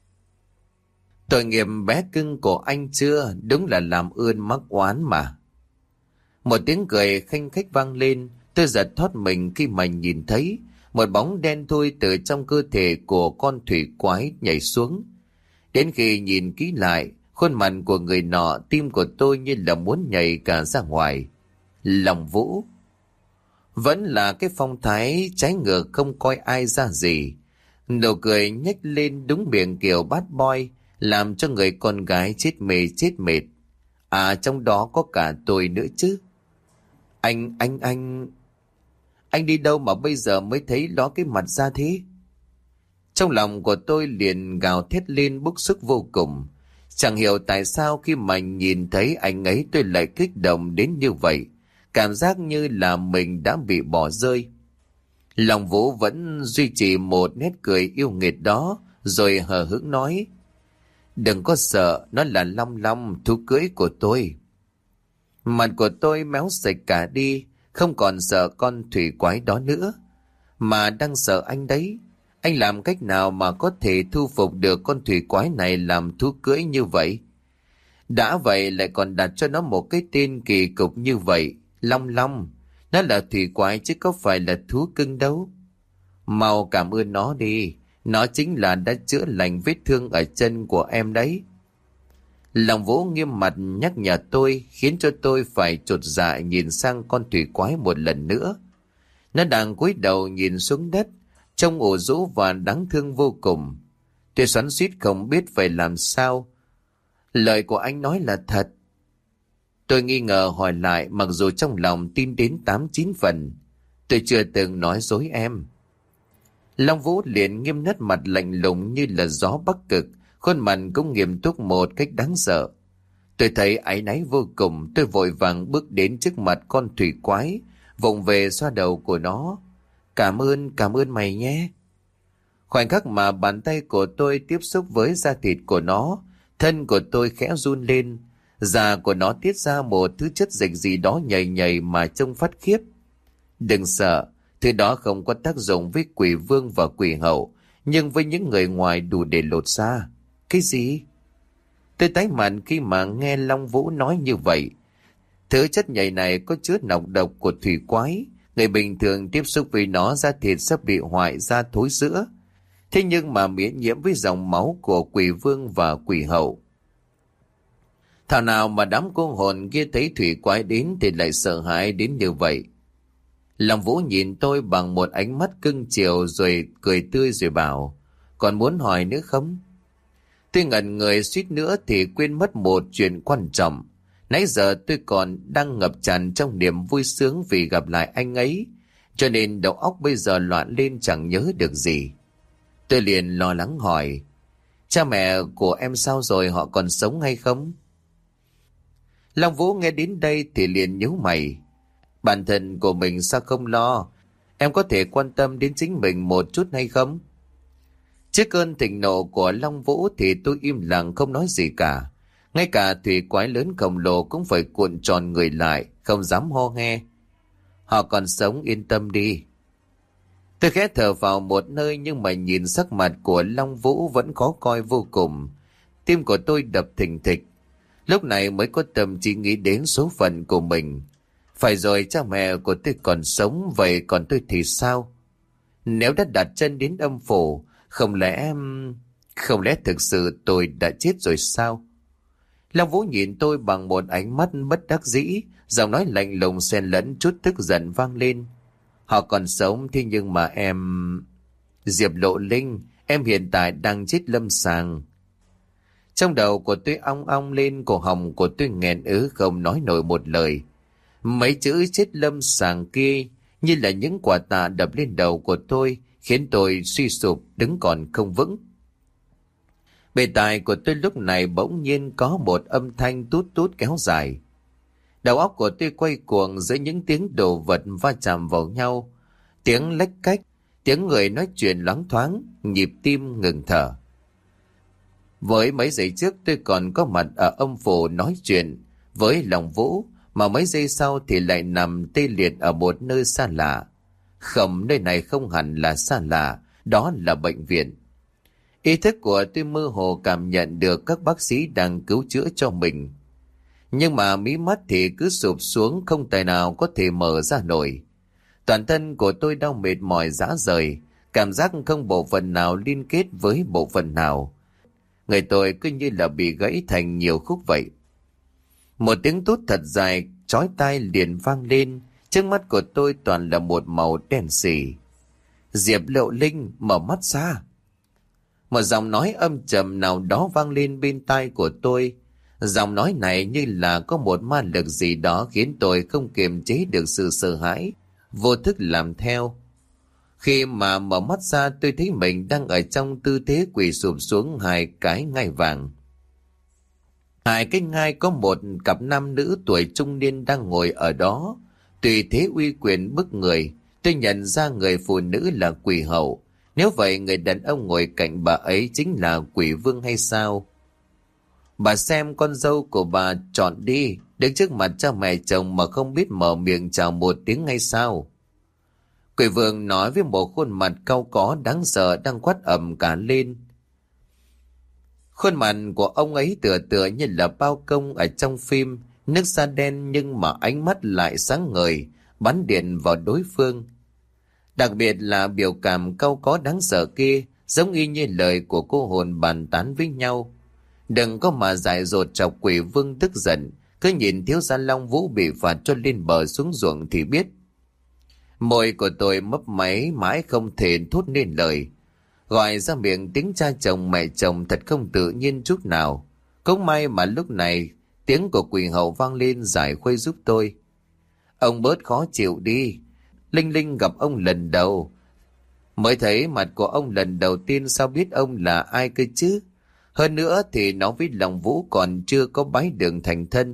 Tội nghiệp bé cưng của anh chưa, đúng là làm ơn mắc oán mà. Một tiếng cười khanh khách vang lên, tôi giật thoát mình khi mà nhìn thấy một bóng đen thui từ trong cơ thể của con thủy quái nhảy xuống. Đến khi nhìn kỹ lại, khuôn mặt của người nọ, tim của tôi như là muốn nhảy cả ra ngoài. Long Vũ. Vẫn là cái phong thái trái ngược không coi ai ra gì. Nụ cười nhếch lên đúng miệng kiểu bad boy, làm cho người con gái chết mê chết mệt. À, trong đó có cả tôi nữa chứ. Anh, anh, anh... Anh đi đâu mà bây giờ mới thấy ló cái mặt ra thế? Trong lòng của tôi liền gào thét lên bức xúc vô cùng. Chẳng hiểu tại sao khi mà nhìn thấy anh ấy tôi lại kích động đến như vậy. Cảm giác như là mình đã bị bỏ rơi. Long Vũ vẫn duy trì một nét cười yêu nghiệt đó, rồi hờ hững nói: Đừng có sợ, nó là Long Long, thú cưới của tôi. Mặt của tôi méo sạch cả đi, không còn sợ con thủy quái đó nữa, mà đang sợ anh đấy. Anh làm cách nào mà có thể thu phục được con thủy quái này làm thú cưới như vậy? Đã vậy lại còn đặt cho nó một cái tên kỳ cục như vậy, Long Long. Nó là thủy quái chứ có phải là thú cưng đâu. Mau cảm ơn nó đi, nó chính là đã chữa lành vết thương ở chân của em đấy. Long Vũ nghiêm mặt nhắc nhở tôi, khiến cho tôi phải chột dạ nhìn sang con thủy quái một lần nữa. Nó đang cúi đầu nhìn xuống đất, trông ủ rũ và đáng thương vô cùng. Tôi xoắn xuýt không biết phải làm sao. Lời của anh nói là thật. Tôi nghi ngờ hỏi lại, mặc dù trong lòng tin đến tám chín phần. Tôi chưa từng nói dối em. Long Vũ liền nghiêm nét mặt lạnh lùng như là gió bắc cực, khuôn mặt cũng nghiêm túc một cách đáng sợ. Tôi thấy áy náy vô cùng, tôi vội vàng bước đến trước mặt con thủy quái, vụng về xoa đầu của nó. Cảm ơn, cảm ơn mày nhé. Khoảnh khắc mà bàn tay của tôi tiếp xúc với da thịt của nó, thân của tôi khẽ run lên. Da của nó tiết ra một thứ chất dịch gì đó nhầy nhầy mà trông phát khiếp. Đừng sợ, thứ đó không có tác dụng với quỷ vương và quỷ hậu, nhưng với những người ngoài đủ để lột da. Cái gì? Tôi tái mặt khi mà nghe Long Vũ nói như vậy. Thứ chất nhầy này có chứa nọc độc của thủy quái. Người bình thường tiếp xúc với nó, da thịt sẽ bị hoại ra thối rữa. Thế nhưng mà miễn nhiễm với dòng máu của quỷ vương và quỷ hậu. Thảo nào mà đám cô hồn kia thấy thủy quái đến thì lại sợ hãi đến như vậy. Long Vũ nhìn tôi bằng một ánh mắt cưng chiều rồi cười tươi rồi bảo: Còn muốn hỏi nữa không? Tôi ngẩn người suýt nữa thì quên mất một chuyện quan trọng. Nãy giờ tôi còn đang ngập tràn trong niềm vui sướng vì gặp lại anh ấy, cho nên đầu óc bây giờ loạn lên chẳng nhớ được gì. Tôi liền lo lắng hỏi: Cha mẹ của em sao rồi, họ còn sống hay không? Long Vũ nghe đến đây thì liền nhíu mày. Bản thân của mình sao không lo? Em có thể quan tâm đến chính mình một chút hay không? Trước cơn thịnh nộ của Long Vũ thì tôi im lặng không nói gì cả. Ngay cả thủy quái lớn khổng lồ cũng phải cuộn tròn người lại, không dám ho nghe. Họ còn sống, yên tâm đi. Tôi khẽ thở vào một nơi nhưng mà nhìn sắc mặt của Long Vũ vẫn khó coi vô cùng. Tim của tôi đập thình thịch. Lúc này mới có tâm trí nghĩ đến số phận của mình. Phải rồi, cha mẹ của tôi còn sống, vậy còn tôi thì sao? Nếu đã đặt chân đến âm phủ, không lẽ... Không lẽ thực sự tôi đã chết rồi sao? Long Vũ nhìn tôi bằng một ánh mắt bất đắc dĩ, giọng nói lạnh lùng xen lẫn chút tức giận vang lên. Họ còn sống, thế nhưng mà em... Diệp Lộ Linh, em hiện tại đang chết lâm sàng. Trong đầu của tôi ong ong lên, cổ họng của tôi nghẹn ứ không nói nổi một lời. Mấy chữ chết lâm sàng kia như là những quả tạ đập lên đầu của tôi, khiến tôi suy sụp đứng còn không vững. Bề tai của tôi lúc này bỗng nhiên có một âm thanh tút tút kéo dài. Đầu óc của tôi quay cuồng giữa những tiếng đồ vật va chạm vào nhau, tiếng lách cách, tiếng người nói chuyện loáng thoáng, nhịp tim ngừng thở. Với mấy giây trước tôi còn có mặt ở âm phủ nói chuyện với Long Vũ, mà mấy giây sau thì lại nằm tê liệt ở một nơi xa lạ. Không, nơi này không hẳn là xa lạ, đó là bệnh viện. Ý thức của tôi mơ hồ cảm nhận được các bác sĩ đang cứu chữa cho mình. Nhưng mà mí mắt thì cứ sụp xuống, không tài nào có thể mở ra nổi. Toàn thân của tôi đau mệt mỏi rã rời, cảm giác không bộ phận nào liên kết với bộ phận nào. Người tôi cứ như là bị gãy thành nhiều khúc vậy. Một tiếng tút thật dài, chói tai liền vang lên, trước mắt của tôi toàn là một màu đen sì. Diệp Lộ Linh, mở mắt ra. Một giọng nói âm trầm nào đó vang lên bên tai của tôi. Giọng nói này như là có một ma lực gì đó khiến tôi không kiềm chế được sự sợ hãi, vô thức làm theo. Khi mà mở mắt ra, tôi thấy mình đang ở trong tư thế quỳ sụp xuống hai cái ngai vàng. Hai cái ngai có một cặp nam nữ tuổi trung niên đang ngồi ở đó. Tùy thế uy quyền bức người, tôi nhận ra người phụ nữ là Quỷ Hậu. Nếu vậy người đàn ông ngồi cạnh bà ấy chính là Quỷ Vương hay sao? Bà xem con dâu của bà chọn đi, đứng trước mặt cha mẹ chồng mà không biết mở miệng chào một tiếng hay sao? Quỷ Vương nói với một khuôn mặt cau có đáng sợ đang quát ầm cả lên. Khuôn mặt của ông ấy tựa tựa như là bao công ở trong phim, nước da đen nhưng mà ánh mắt lại sáng ngời, bắn điện vào đối phương. Đặc biệt là biểu cảm cau có đáng sợ kia, giống y như lời của cô hồn bàn tán với nhau. Đừng có mà dại dột chọc Quỷ Vương tức giận, cứ nhìn thiếu gia Long Vũ bị phạt cho lên bờ xuống ruộng thì biết. Môi của tôi mấp máy mãi không thể thốt nên lời. Gọi ra miệng tiếng cha chồng mẹ chồng thật không tự nhiên chút nào. Cũng may mà lúc này tiếng của Quỷ Hậu vang lên giải khuây giúp tôi. Ông bớt khó chịu đi. Linh Linh gặp ông lần đầu, mới thấy mặt của ông lần đầu tiên, sao biết ông là ai cơ chứ? Hơn nữa thì nó với Long Vũ còn chưa có bái đường thành thân.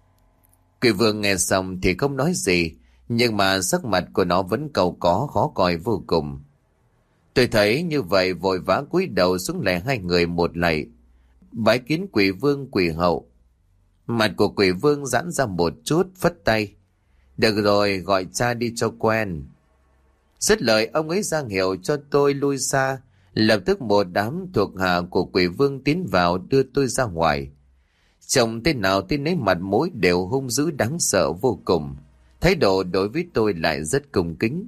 Quỷ Vương nghe xong thì không nói gì, nhưng mà sắc mặt của nó vẫn cau có khó coi vô cùng. Tôi thấy như vậy vội vã cúi đầu xuống lạy hai người một lạy, bái kiến Quỷ Vương Quỷ Hậu. Mặt của Quỷ Vương giãn ra một chút, phất tay. Được rồi, gọi cha đi cho quen. Dứt lời ông ấy ra hiệu cho tôi lui xa. Lập tức một đám thuộc hạ của Quỷ Vương tiến vào đưa tôi ra ngoài. Chồng tên nào tên ấy mặt mũi đều hung dữ đáng sợ vô cùng. Thái độ đối với tôi lại rất cung kính.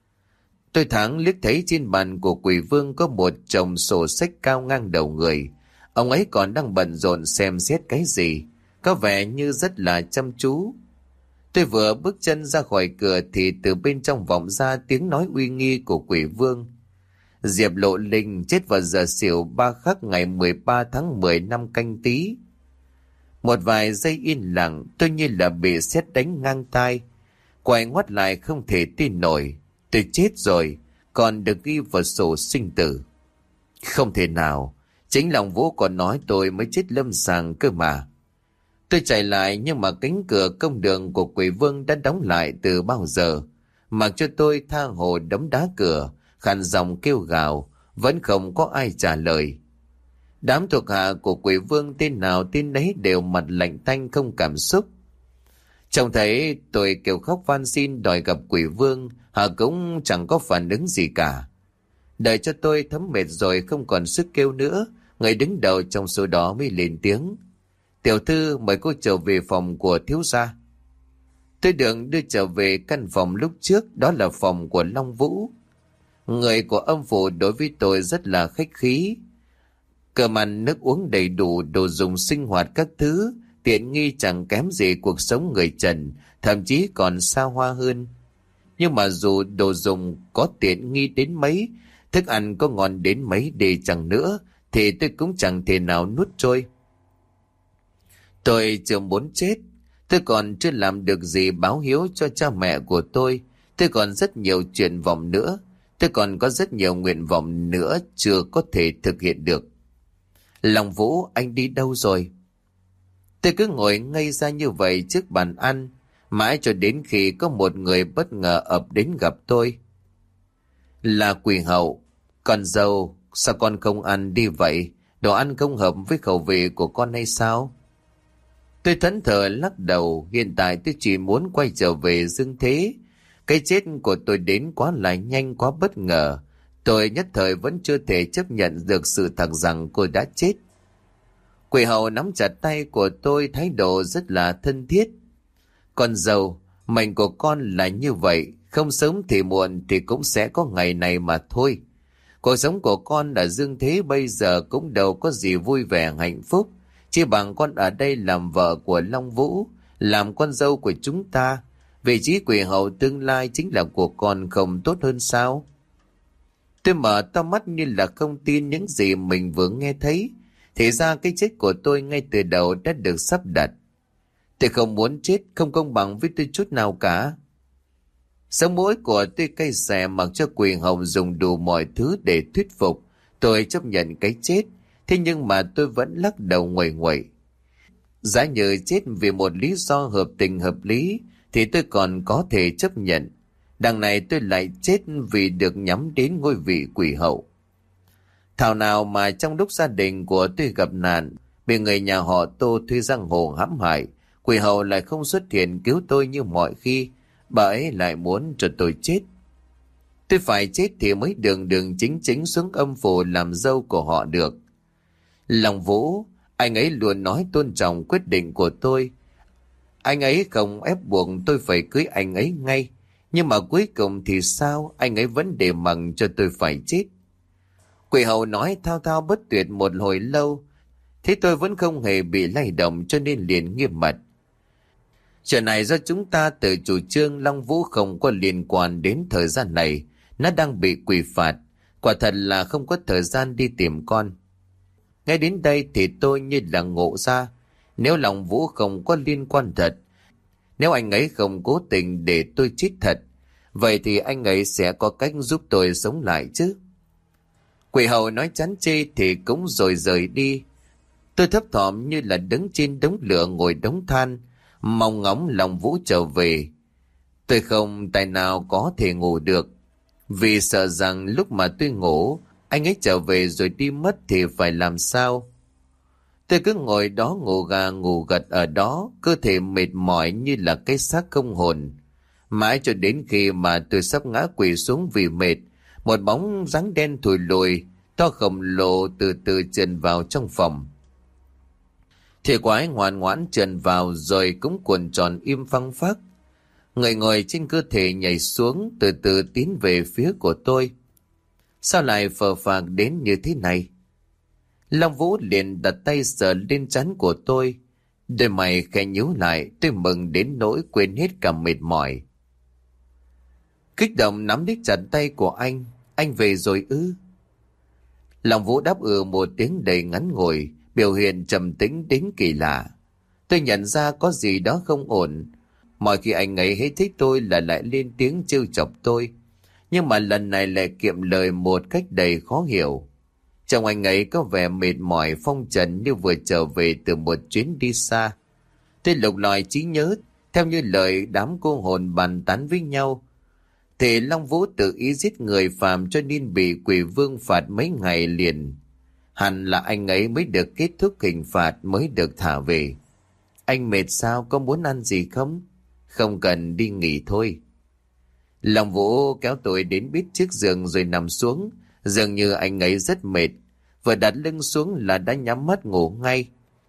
Tôi thoáng liếc thấy trên bàn của Quỷ Vương có một chồng sổ sách cao ngang đầu người. Ông ấy còn đang bận rộn xem xét cái gì, có vẻ như rất là chăm chú. Tôi vừa bước chân ra khỏi cửa thì từ bên trong vọng ra tiếng nói uy nghi của Quỷ Vương. Diệp Lộ Linh chết vào giờ xỉu ba khắc ngày mười ba tháng mười năm Canh Tý. Một vài giây yên lặng, tôi như là bị sét đánh ngang tai. Quay ngoắt lại không thể tin nổi. Tôi chết rồi, còn được ghi vào sổ sinh tử. Không thể nào, chính Long Vũ còn nói tôi mới chết lâm sàng cơ mà. Tôi chạy lại nhưng mà cánh cửa công đường của quỷ vương đã đóng lại từ bao giờ. Mặc cho tôi tha hồ đấm đá cửa, khàn giọng kêu gào, vẫn không có ai trả lời. Đám thuộc hạ của quỷ vương tên nào tên đấy đều mặt lạnh tanh không cảm xúc. Trông thấy tôi kêu khóc van xin đòi gặp quỷ vương, họ cũng chẳng có phản ứng gì cả. Đợi cho tôi thấm mệt rồi không còn sức kêu nữa, người đứng đầu trong số đó mới lên tiếng. Tiểu thư, mời cô trở về phòng của thiếu gia. Tôi được đưa trở về căn phòng lúc trước, đó là phòng của Long Vũ. Người của âm phủ đối với tôi rất là khách khí. Cơm ăn nước uống đầy đủ, đồ dùng sinh hoạt các thứ, tiện nghi chẳng kém gì cuộc sống người trần, thậm chí còn xa hoa hơn. Nhưng mà dù đồ dùng có tiện nghi đến mấy, thức ăn có ngon đến mấy đi chẳng nữa, thì tôi cũng chẳng thể nào nuốt trôi. Tôi chưa muốn chết, tôi còn chưa làm được gì báo hiếu cho cha mẹ của tôi, tôi còn rất nhiều chuyện vọng nữa, tôi còn có rất nhiều nguyện vọng nữa chưa có thể thực hiện được. Long Vũ, anh đi đâu rồi? Tôi cứ ngồi ngây ra như vậy trước bàn ăn, mãi cho đến khi có một người bất ngờ ập đến gặp tôi. Là Quỳ Hậu. Con dâu, sao con không ăn đi vậy? Đồ ăn không hợp với khẩu vị của con hay sao? Tôi thẫn thờ lắc đầu, hiện tại tôi chỉ muốn quay trở về dương thế. Cái chết của tôi đến quá là nhanh, quá bất ngờ. Tôi nhất thời vẫn chưa thể chấp nhận được sự thật rằng cô đã chết. Quỷ Hậu nắm chặt tay của tôi, thái độ rất là thân thiết. Con dâu, mệnh của con là như vậy, không sớm thì muộn thì cũng sẽ có ngày này mà thôi. Cuộc sống của con ở dương thế bây giờ cũng đâu có gì vui vẻ hạnh phúc, chỉ bằng con ở đây làm vợ của Long Vũ, làm con dâu của chúng ta. Vị trí Quỷ Hậu tương lai chính là của con, không tốt hơn sao? Tôi mở to mắt như là không tin những gì mình vừa nghe thấy. Thì ra cái chết của tôi ngay từ đầu đã được sắp đặt. Tôi không muốn chết, không công bằng với tôi chút nào cả. Sống mũi của tôi cay xè, mặc cho Quỳ Hậu dùng đủ mọi thứ để thuyết phục tôi chấp nhận cái chết. Thế nhưng mà tôi vẫn lắc đầu nguậy nguậy. Giá như chết vì một lý do hợp tình hợp lý thì tôi còn có thể chấp nhận. Đằng này tôi lại chết vì được nhắm đến ngôi vị Quỷ Hậu. Thảo nào mà trong lúc gia đình của tôi gặp nạn, bị người nhà họ Tô thuê giang hồ hãm hại, Quỷ Hậu lại không xuất hiện cứu tôi như mọi khi, bà ấy lại muốn cho tôi chết. Tôi phải chết thì mới đường đường chính chính xuống âm phủ làm dâu của họ được. Long Vũ, anh ấy luôn nói tôn trọng quyết định của tôi. Anh ấy không ép buộc tôi phải cưới anh ấy ngay, nhưng mà cuối cùng thì sao, anh ấy vẫn để mặc cho tôi phải chết. Quỷ Hậu nói thao thao bất tuyệt một hồi lâu, thế tôi vẫn không hề bị lay động, cho nên liền nghiêm mặt. Chuyện này do chúng ta tự chủ trương, Long Vũ không có liên quan đến thời gian này, nó đang bị quỷ phạt, quả thật là không có thời gian đi tìm con. Ngay đến đây thì tôi như là ngộ ra, nếu Long Vũ không có liên quan thật, nếu anh ấy không cố tình để tôi chết thật, vậy thì anh ấy sẽ có cách giúp tôi sống lại chứ. Quỷ Hậu nói chán chê thì cũng rồi rời đi. Tôi thấp thỏm như là đứng trên đống lửa ngồi đống than, mong ngóng Long Vũ trở về. Tôi không tài nào có thể ngủ được, vì sợ rằng lúc mà tôi ngủ, anh ấy trở về rồi đi mất thì phải làm sao. Tôi cứ ngồi đó ngủ gà ngủ gật ở đó, cơ thể mệt mỏi như là cái xác không hồn. Mãi cho đến khi mà tôi sắp ngã quỵ xuống vì mệt, một bóng dáng đen thùi lùi, to khổng lồ từ từ trườn vào trong phòng. Thì quái ngoan ngoãn trườn vào rồi cũng cuộn tròn im phăng phắc. Người ngồi trên cơ thể nhảy xuống, từ từ tiến về phía của tôi. Sao lại phờ phạc đến như thế này? Long Vũ liền đặt tay sờ lên trán của tôi. Đôi mày khẽ nhíu lại, tôi mừng đến nỗi quên hết cả mệt mỏi. Kích động nắm lấy chặt tay của anh. Anh về rồi ư? Long Vũ đáp ừ một tiếng đầy ngắn ngủi, biểu hiện trầm tĩnh đến kỳ lạ. Tôi nhận ra có gì đó không ổn. Mọi khi anh ấy hết thích tôi là lại lên tiếng trêu chọc tôi, nhưng mà lần này lại kiệm lời một cách đầy khó hiểu. Trông anh ấy có vẻ mệt mỏi phong trần như vừa trở về từ một chuyến đi xa. Tôi lục lọi trí nhớ, theo như lời đám cô hồn bàn tán với nhau, thì Long Vũ tự ý giết người phạm cho nên bị quỷ vương phạt mấy ngày liền. Hẳn là anh ấy mới được kết thúc hình phạt mới được thả về. Anh mệt sao, có muốn ăn gì không? Không cần, đi nghỉ thôi. Long Vũ kéo tôi đến bít chiếc giường rồi nằm xuống. Dường như anh ấy rất mệt, vừa đặt lưng xuống là đã nhắm mắt ngủ ngay.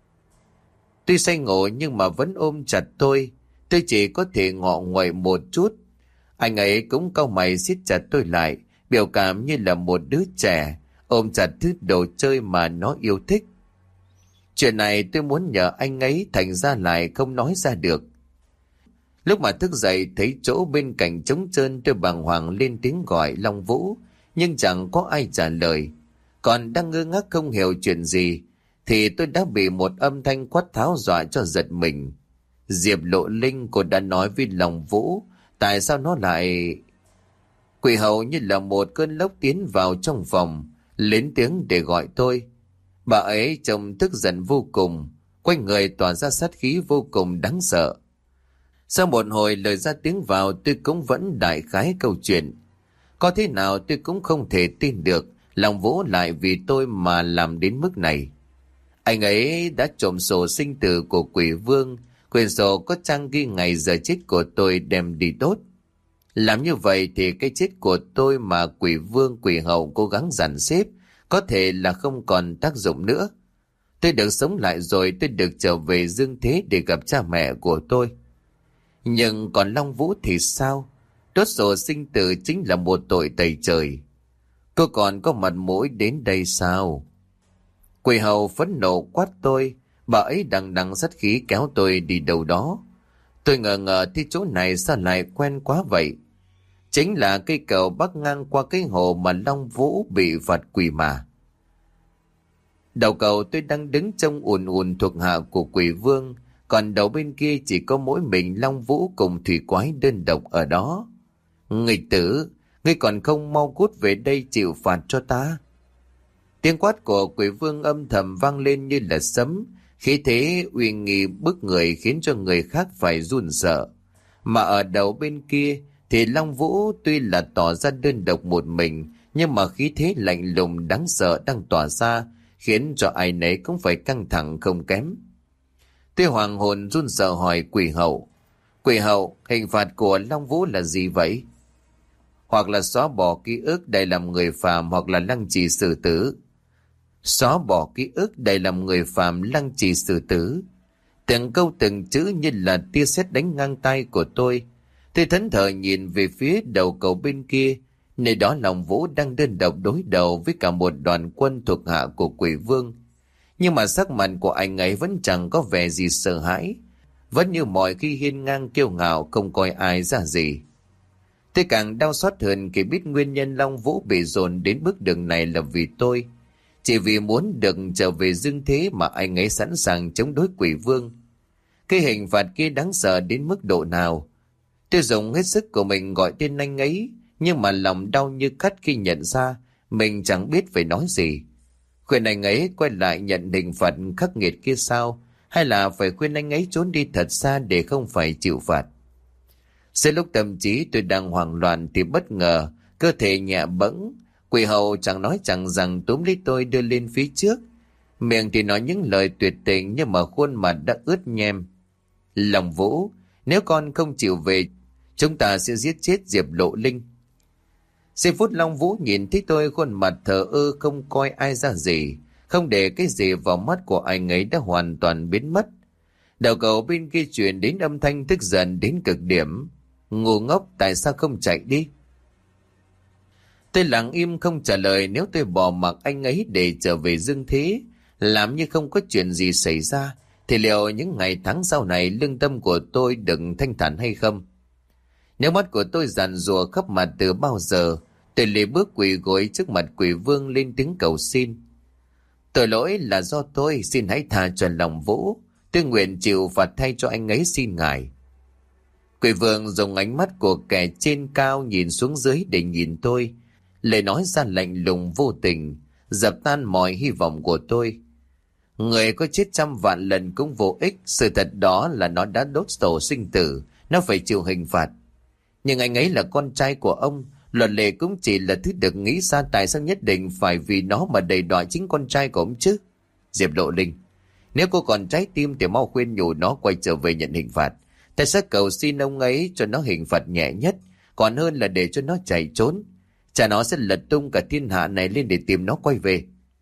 Tuy say ngủ nhưng mà vẫn ôm chặt tôi. Tôi chỉ có thể ngọ nguậy một chút. Anh ấy cũng cau mày siết chặt tôi lại, biểu cảm như là một đứa trẻ ôm chặt thứ đồ chơi mà nó yêu thích. Chuyện này tôi muốn nhờ anh ấy, thành ra lại không nói ra được. Lúc mà thức dậy thấy chỗ bên cạnh trống trơn, tôi bàng hoàng lên tiếng gọi Long Vũ, nhưng chẳng có ai trả lời. Còn đang ngơ ngác không hiểu chuyện gì thì tôi đã bị một âm thanh quát tháo dọa cho giật mình. Diệp Lộ Linh, cô đã nói với Long Vũ, tại sao nó lại... Quỷ hậu như là một cơn lốc tiến vào trong phòng, lên tiếng để gọi tôi. Bà ấy trông tức giận vô cùng, quanh người tỏa ra sát khí vô cùng đáng sợ. Sau một hồi lời ra tiếng vào, tôi cũng vẫn đại khái câu chuyện. Có thế nào tôi cũng không thể tin được Long Vũ lại vì tôi mà làm đến mức này. Anh ấy đã trộm sổ sinh tử của quỷ vương, quyển sổ có trang ghi ngày giờ chết của tôi đem đi đốt. Làm như vậy thì cái chết của tôi mà quỷ vương quỷ hậu cố gắng dàn xếp có thể là không còn tác dụng nữa. Tôi được sống lại rồi, tôi được trở về dương thế để gặp cha mẹ của tôi. Nhưng còn Long Vũ thì sao? Đốt sổ sinh tử chính là một tội tày trời. Cô còn có mặt mũi đến đây sao? Quỷ hậu phẫn nộ quát tôi, bà ấy đằng đằng sát khí kéo tôi đi đâu đó. Tôi ngờ ngờ thì chỗ này sao lại quen quá vậy? Chính là cây cầu bắc ngang qua cái hồ mà Long Vũ bị phạt quỷ mà. Đầu cầu tôi đang đứng trông ùn ùn thuộc hạ của quỷ vương, còn đầu bên kia chỉ có mỗi mình Long Vũ cùng thủy quái đơn độc ở đó. Nghịch tử, ngươi còn không mau cút về đây chịu phạt cho ta. Tiếng quát của quỷ vương âm thầm vang lên như là sấm, khí thế uy nghi bức người khiến cho người khác phải run sợ. Mà ở đầu bên kia thì Long Vũ tuy là tỏ ra đơn độc một mình, nhưng mà khí thế lạnh lùng đáng sợ đang tỏa ra, khiến cho ai nấy cũng phải căng thẳng không kém. Tôi hoàng hồn run sợ hỏi quỷ hậu, quỷ hậu, hình phạt của Long Vũ là gì vậy? Hoặc là xóa bỏ ký ức để làm người phàm, hoặc là lăng trì xử tử. Xóa bỏ ký ức để làm người phàm, lăng trì xử tử. Từng câu từng chữ như là tia sét đánh ngang tay của tôi. Tôi thẫn thờ nhìn về phía đầu cầu bên kia, nơi đó Long Vũ đang đơn độc đối đầu với cả một đoàn quân thuộc hạ của quỷ vương. Nhưng mà sắc mặt của anh ấy vẫn chẳng có vẻ gì sợ hãi, vẫn như mọi khi hiên ngang kiêu ngạo không coi ai ra gì. Tôi càng đau xót hơn khi biết nguyên nhân Long Vũ bị dồn đến bước đường này là vì tôi. Chỉ vì muốn được trở về dương thế mà anh ấy sẵn sàng chống đối quỷ vương. Cái hình phạt kia đáng sợ đến mức độ nào? Tôi dùng hết sức của mình gọi tên anh ấy, nhưng mà lòng đau như cắt khi nhận ra mình chẳng biết phải nói gì. Khuyên anh ấy quay lại nhận hình phạt khắc nghiệt kia sao? Hay là phải khuyên anh ấy trốn đi thật xa để không phải chịu phạt? Sẽ lúc tâm trí tôi đang hoảng loạn thì bất ngờ cơ thể nhẹ bẫng, quỷ hậu chẳng nói chẳng rằng túm lấy tôi đưa lên phía trước. Miệng thì nói những lời tuyệt tình nhưng mà khuôn mặt đã ướt nhem. Long Vũ, nếu con không chịu về, chúng ta sẽ giết chết Diệp Lộ Linh. Giây phút Long Vũ nhìn thấy tôi khuôn mặt thờ ơ không coi ai ra gì, không để cái gì vào mắt của anh ấy đã hoàn toàn biến mất. Đầu cầu bên kia truyền đến âm thanh tức giận đến cực điểm. Ngu ngốc, tại sao không chạy đi? Tôi lặng im không trả lời. Nếu tôi bỏ mặc anh ấy để trở về dương thế, làm như không có chuyện gì xảy ra, thì liệu những ngày tháng sau này lương tâm của tôi đừng thanh thản hay không? Nếu mắt của tôi giàn rùa khắp mặt từ bao giờ, tôi lê bước quỳ gối trước mặt quỷ vương lên tiếng cầu xin. Tội lỗi là do tôi, xin hãy tha cho Long Vũ. Tôi nguyện chịu phạt thay cho anh ấy, xin ngài. Quỷ vương dùng ánh mắt của kẻ trên cao nhìn xuống dưới để nhìn tôi, lời nói ra lạnh lùng vô tình, dập tan mọi hy vọng của tôi. Người có chết trăm vạn lần cũng vô ích. Sự thật đó là nó đã đốt tổ sinh tử. Nó phải chịu hình phạt. Nhưng anh ấy là con trai của ông. Luật lệ cũng chỉ là thứ được nghĩ ra. Tại sao nhất định phải vì nó mà đầy đọa chính con trai của ông chứ? Diệp Lộ Linh, nếu cô còn trái tim thì mau khuyên nhủ nó quay trở về nhận hình phạt. Ta sẽ cầu xin ông ấy cho nó hình phạt nhẹ nhất, còn hơn là để cho nó chạy trốn. Cha nó sẽ lật tung cả thiên hạ này lên để tìm nó quay về.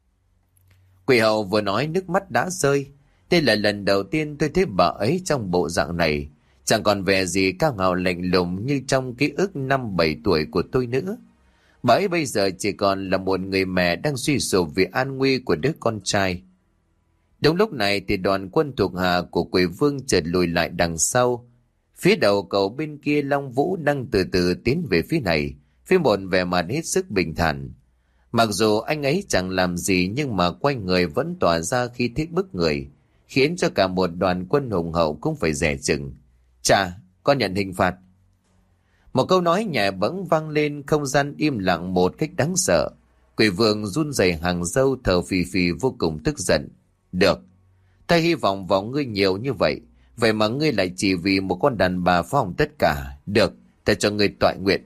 Quỷ hậu vừa nói nước mắt đã rơi. Đây là lần đầu tiên tôi thấy bà ấy trong bộ dạng này. Chẳng còn vẻ gì cao ngạo lạnh lùng như trong ký ức năm bảy tuổi của tôi nữa. Bà ấy bây giờ chỉ còn là một người mẹ đang suy sụp vì an nguy của đứa con trai. Đúng lúc này thì đoàn quân thuộc hạ của Quỷ Vương chợt lùi lại đằng sau. Phía đầu cầu bên kia Long Vũ đang từ từ tiến về phía này, với một vẻ mặt hết sức bình thản. Mặc dù anh ấy chẳng làm gì nhưng mà quanh người vẫn tỏa ra khí thế bức người, khiến cho cả một đoàn quân hùng hậu cũng phải dè chừng. Chà, con nhận hình phạt. Một câu nói nhẹ bỗng vang lên, không gian im lặng một cách đáng sợ. Quỷ Vương run rẩy hàng râu, thở phì phì vô cùng tức giận. Được, ta hy vọng vào ngươi nhiều như vậy, vậy mà ngươi lại chỉ vì một con đàn bà phá hỏng tất cả. Được, ta cho ngươi toại nguyện.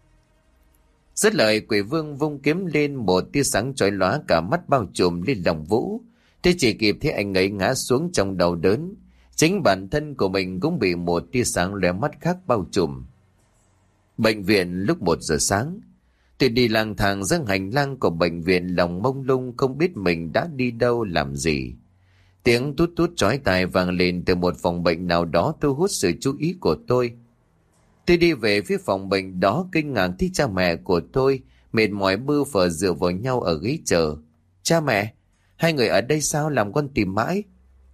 Dứt lời, Quỷ Vương vung kiếm lên, một tia sáng chói lóa cả mắt bao trùm lên Long Vũ. Thế chỉ kịp thấy anh ấy ngã xuống trong đau đớn. Chính bản thân của mình cũng bị một tia sáng lóe mắt khác bao trùm. Bệnh viện lúc một giờ sáng. Tôi đi lang thang giữa hành lang của bệnh viện, lòng mông lung không biết mình đã đi đâu làm gì. Tiếng tút tút chói tai vang lên từ một phòng bệnh nào đó thu hút sự chú ý của tôi. Tôi đi về phía phòng bệnh đó, kinh ngạc thấy cha mẹ của tôi mệt mỏi bư phờ dựa vào nhau ở ghế chờ. Cha mẹ, hai người ở đây sao, làm con tìm mãi.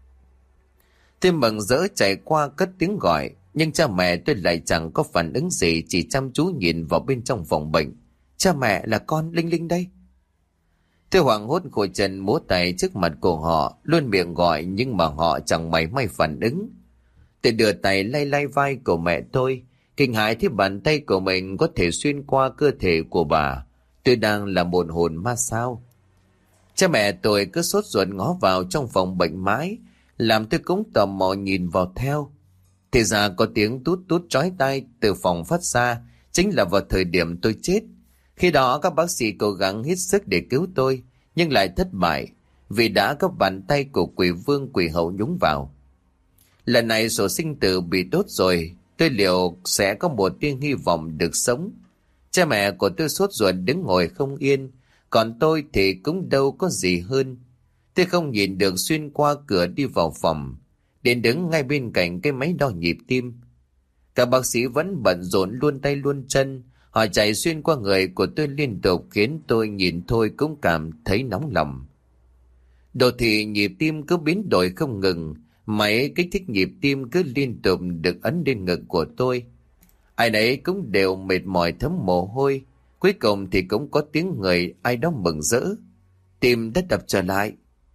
Tôi mừng rỡ chạy qua cất tiếng gọi, nhưng cha mẹ tôi lại chẳng có phản ứng gì, chỉ chăm chú nhìn vào bên trong phòng bệnh. Cha mẹ, là con Linh Linh đây. Tôi hoảng hốt khổ chân múa tay trước mặt của họ, luôn miệng gọi nhưng mà họ chẳng mảy may phản ứng. Tôi đưa tay lay lay vai của mẹ tôi, kinh hãi thấy bàn tay của mình có thể xuyên qua cơ thể của bà. Tôi đang là một hồn ma sao? Cha mẹ tôi cứ sốt ruột ngó vào trong phòng bệnh mãi, làm tôi cũng tò mò nhìn vào theo. Thì ra có tiếng tút tút chói tai từ phòng phát ra, chính là vào thời điểm tôi chết. Khi đó các bác sĩ cố gắng hết sức để cứu tôi, nhưng lại thất bại, vì đã có bàn tay của Quỷ Vương Quỷ Hậu nhúng vào. Lần này sổ sinh tử bị đốt rồi, tôi liệu sẽ có một tia hy vọng được sống. Cha mẹ của tôi sốt ruột đứng ngồi không yên, còn tôi thì cũng đâu có gì hơn. Tôi không nhìn được xuyên qua cửa đi vào phòng, đến đứng ngay bên cạnh cái máy đo nhịp tim. Các bác sĩ vẫn bận rộn luôn tay luôn chân, họ chạy xuyên qua người của tôi liên tục, khiến tôi nhìn thôi cũng cảm thấy nóng lòng. Đồ thị nhịp tim cứ biến đổi không ngừng, máy kích thích nhịp tim cứ liên tục được ấn lên ngực của tôi. Ai nấy cũng đều mệt mỏi thấm mồ hôi. Cuối cùng thì cũng có tiếng người ai đó mừng rỡ. Tim đã đập trở lại.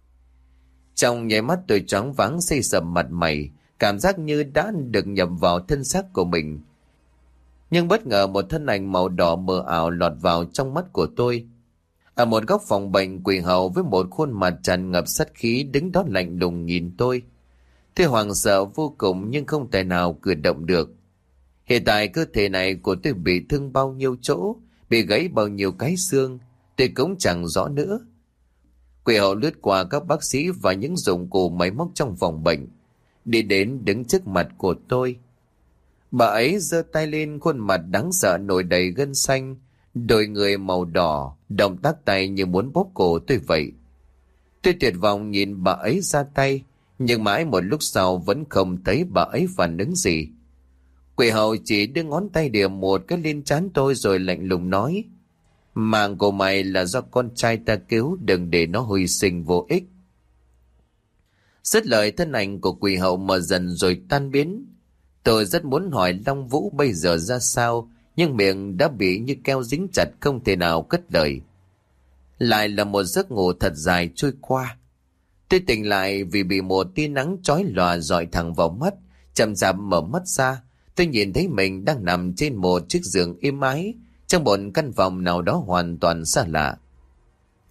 Trong nháy mắt tôi choáng váng xây sầm mặt mày, cảm giác như đã được nhập vào thân xác của mình. Nhưng bất ngờ một thân ảnh màu đỏ mờ ảo lọt vào trong mắt của tôi. Ở một góc phòng bệnh, Quỷ Hậu với một khuôn mặt tràn ngập sát khí đứng đó lạnh lùng nhìn tôi. Tôi hoảng sợ vô cùng nhưng không thể nào cử động được. Hiện tại cơ thể này của tôi bị thương bao nhiêu chỗ, bị gãy bao nhiêu cái xương, tôi cũng chẳng rõ nữa. Quỷ Hậu lướt qua các bác sĩ và những dụng cụ máy móc trong phòng bệnh, đi đến đứng trước mặt của tôi. Bà ấy giơ tay lên, khuôn mặt đáng sợ nổi đầy gân xanh, đôi người màu đỏ, động tác tay như muốn bóp cổ tôi vậy. Tôi tuyệt vọng nhìn bà ấy ra tay, nhưng mãi một lúc sau vẫn không thấy bà ấy phản ứng gì. Quỷ Hậu chỉ đưa ngón tay điểm một cái lên trán tôi rồi lạnh lùng nói: Mạng của mày là do con trai ta cứu, đừng để nó hy sinh vô ích. Dứt lời, thân ảnh của Quỷ Hậu mờ dần rồi tan biến. Tôi rất muốn hỏi Long Vũ bây giờ ra sao, nhưng miệng đã bị như keo dính chặt, không thể nào cất lời. Lại là một giấc ngủ thật dài trôi qua. Tôi tỉnh lại vì bị một tia nắng chói lòa rọi thẳng vào mắt. Chậm chạp mở mắt ra, tôi nhìn thấy mình đang nằm trên một chiếc giường êm ái trong một căn phòng nào đó hoàn toàn xa lạ.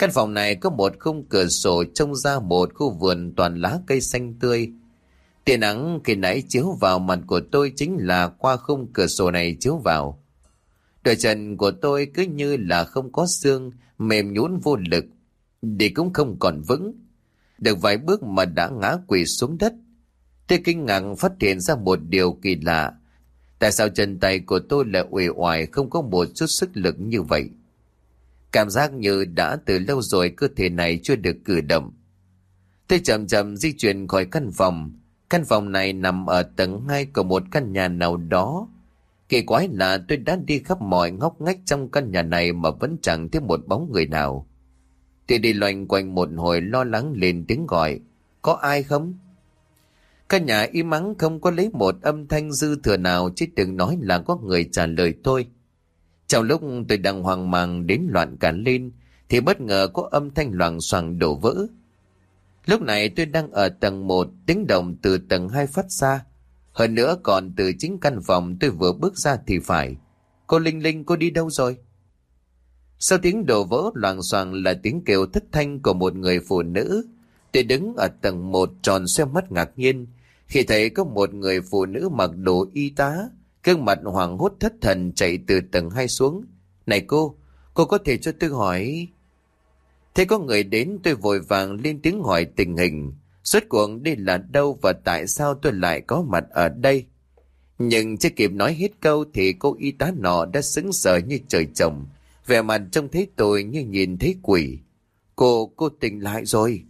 Căn phòng này có một khung cửa sổ trông ra một khu vườn toàn lá cây xanh tươi. Tia nắng khi nãy chiếu vào mặt của tôi chính là qua khung cửa sổ này chiếu vào. Đôi chân của tôi cứ như là không có xương, mềm nhũn vô lực, đi cũng không còn vững. Được vài bước mà đã ngã quỵ xuống đất. Tôi kinh ngạc phát hiện ra một điều kỳ lạ. Tại sao chân tay của tôi lại uể oải, không có một chút sức lực như vậy? Cảm giác như đã từ lâu rồi cơ thể này chưa được cử động. Tôi chậm chậm di chuyển khỏi căn phòng. Căn phòng này nằm ở tầng hai của một căn nhà nào đó. Kỳ quái là tôi đã đi khắp mọi ngóc ngách trong căn nhà này mà vẫn chẳng thấy một bóng người nào. Tôi đi loanh quanh một hồi lo lắng lên tiếng gọi. Có ai không? Căn nhà im ắng, không có lấy một âm thanh dư thừa nào, chứ đừng nói là có người trả lời tôi. Trong lúc tôi đang hoang mang đến loạn cả lên thì bất ngờ có âm thanh loảng xoảng đổ vỡ. Lúc này tôi đang ở tầng một, tiếng động từ tầng hai phát ra. Hơn nữa còn từ chính căn phòng tôi vừa bước ra thì phải. Cô Linh Linh, cô đi đâu rồi? Sau tiếng đổ vỡ loảng xoảng là tiếng kêu thất thanh của một người phụ nữ. Tôi đứng ở tầng một tròn xoe mắt ngạc nhiên khi thấy có một người phụ nữ mặc đồ y tá, gương mặt hoảng hốt thất thần chạy từ tầng hai xuống. Này cô, cô có thể cho tôi hỏi... Thế có người đến, tôi vội vàng lên tiếng hỏi tình hình. Rốt cuộc đây là đâu và tại sao tôi lại có mặt ở đây? Nhưng chưa kịp nói hết câu thì cô y tá nọ đã sững sờ như trời trồng, vẻ mặt trông thấy tôi như nhìn thấy quỷ. Cô, cô tỉnh lại rồi.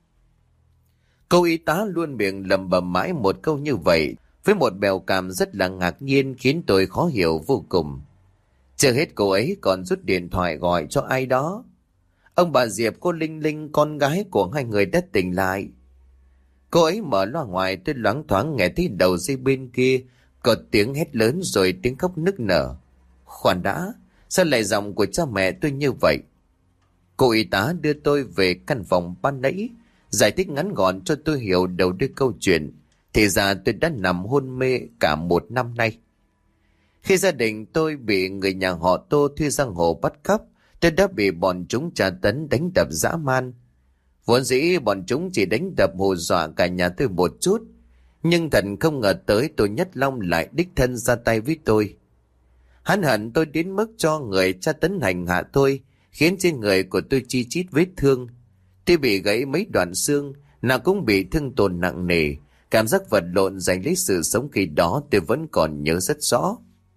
Cô y tá luôn miệng lẩm bẩm mãi một câu như vậy, với một bèo cảm rất là ngạc nhiên khiến tôi khó hiểu vô cùng. Chưa hết cô ấy còn rút điện thoại gọi cho ai đó. Ông bà Diệp, cô Linh Linh, con gái của hai người đã tỉnh lại. Cô ấy mở loa ngoài, tôi loáng thoáng nghe thấy đầu dây bên kia có tiếng hét lớn rồi tiếng khóc nức nở. Khoan đã, sao lại giọng của cha mẹ tôi như vậy? Cô y tá đưa tôi về căn phòng ban nãy, giải thích ngắn gọn cho tôi hiểu đầu đuôi câu chuyện. Thì ra tôi đã nằm hôn mê cả một năm nay. Khi gia đình tôi bị người nhà họ Tô thuê giang hồ bắt cóc, tôi đã bị bọn chúng tra tấn đánh đập dã man. Vốn dĩ bọn chúng chỉ đánh đập hù dọa cả nhà tôi một chút, nhưng thật không ngờ tới Tô Nhất Long lại đích thân ra tay với tôi. Hắn hận tôi đến mức cho người tra tấn hành hạ tôi, khiến trên người của tôi chi chít vết thương. Tôi bị gãy mấy đoạn xương, nào cũng bị thương tổn nặng nề. Cảm giác vật lộn giành lấy sự sống khi đó tôi vẫn còn nhớ rất rõ.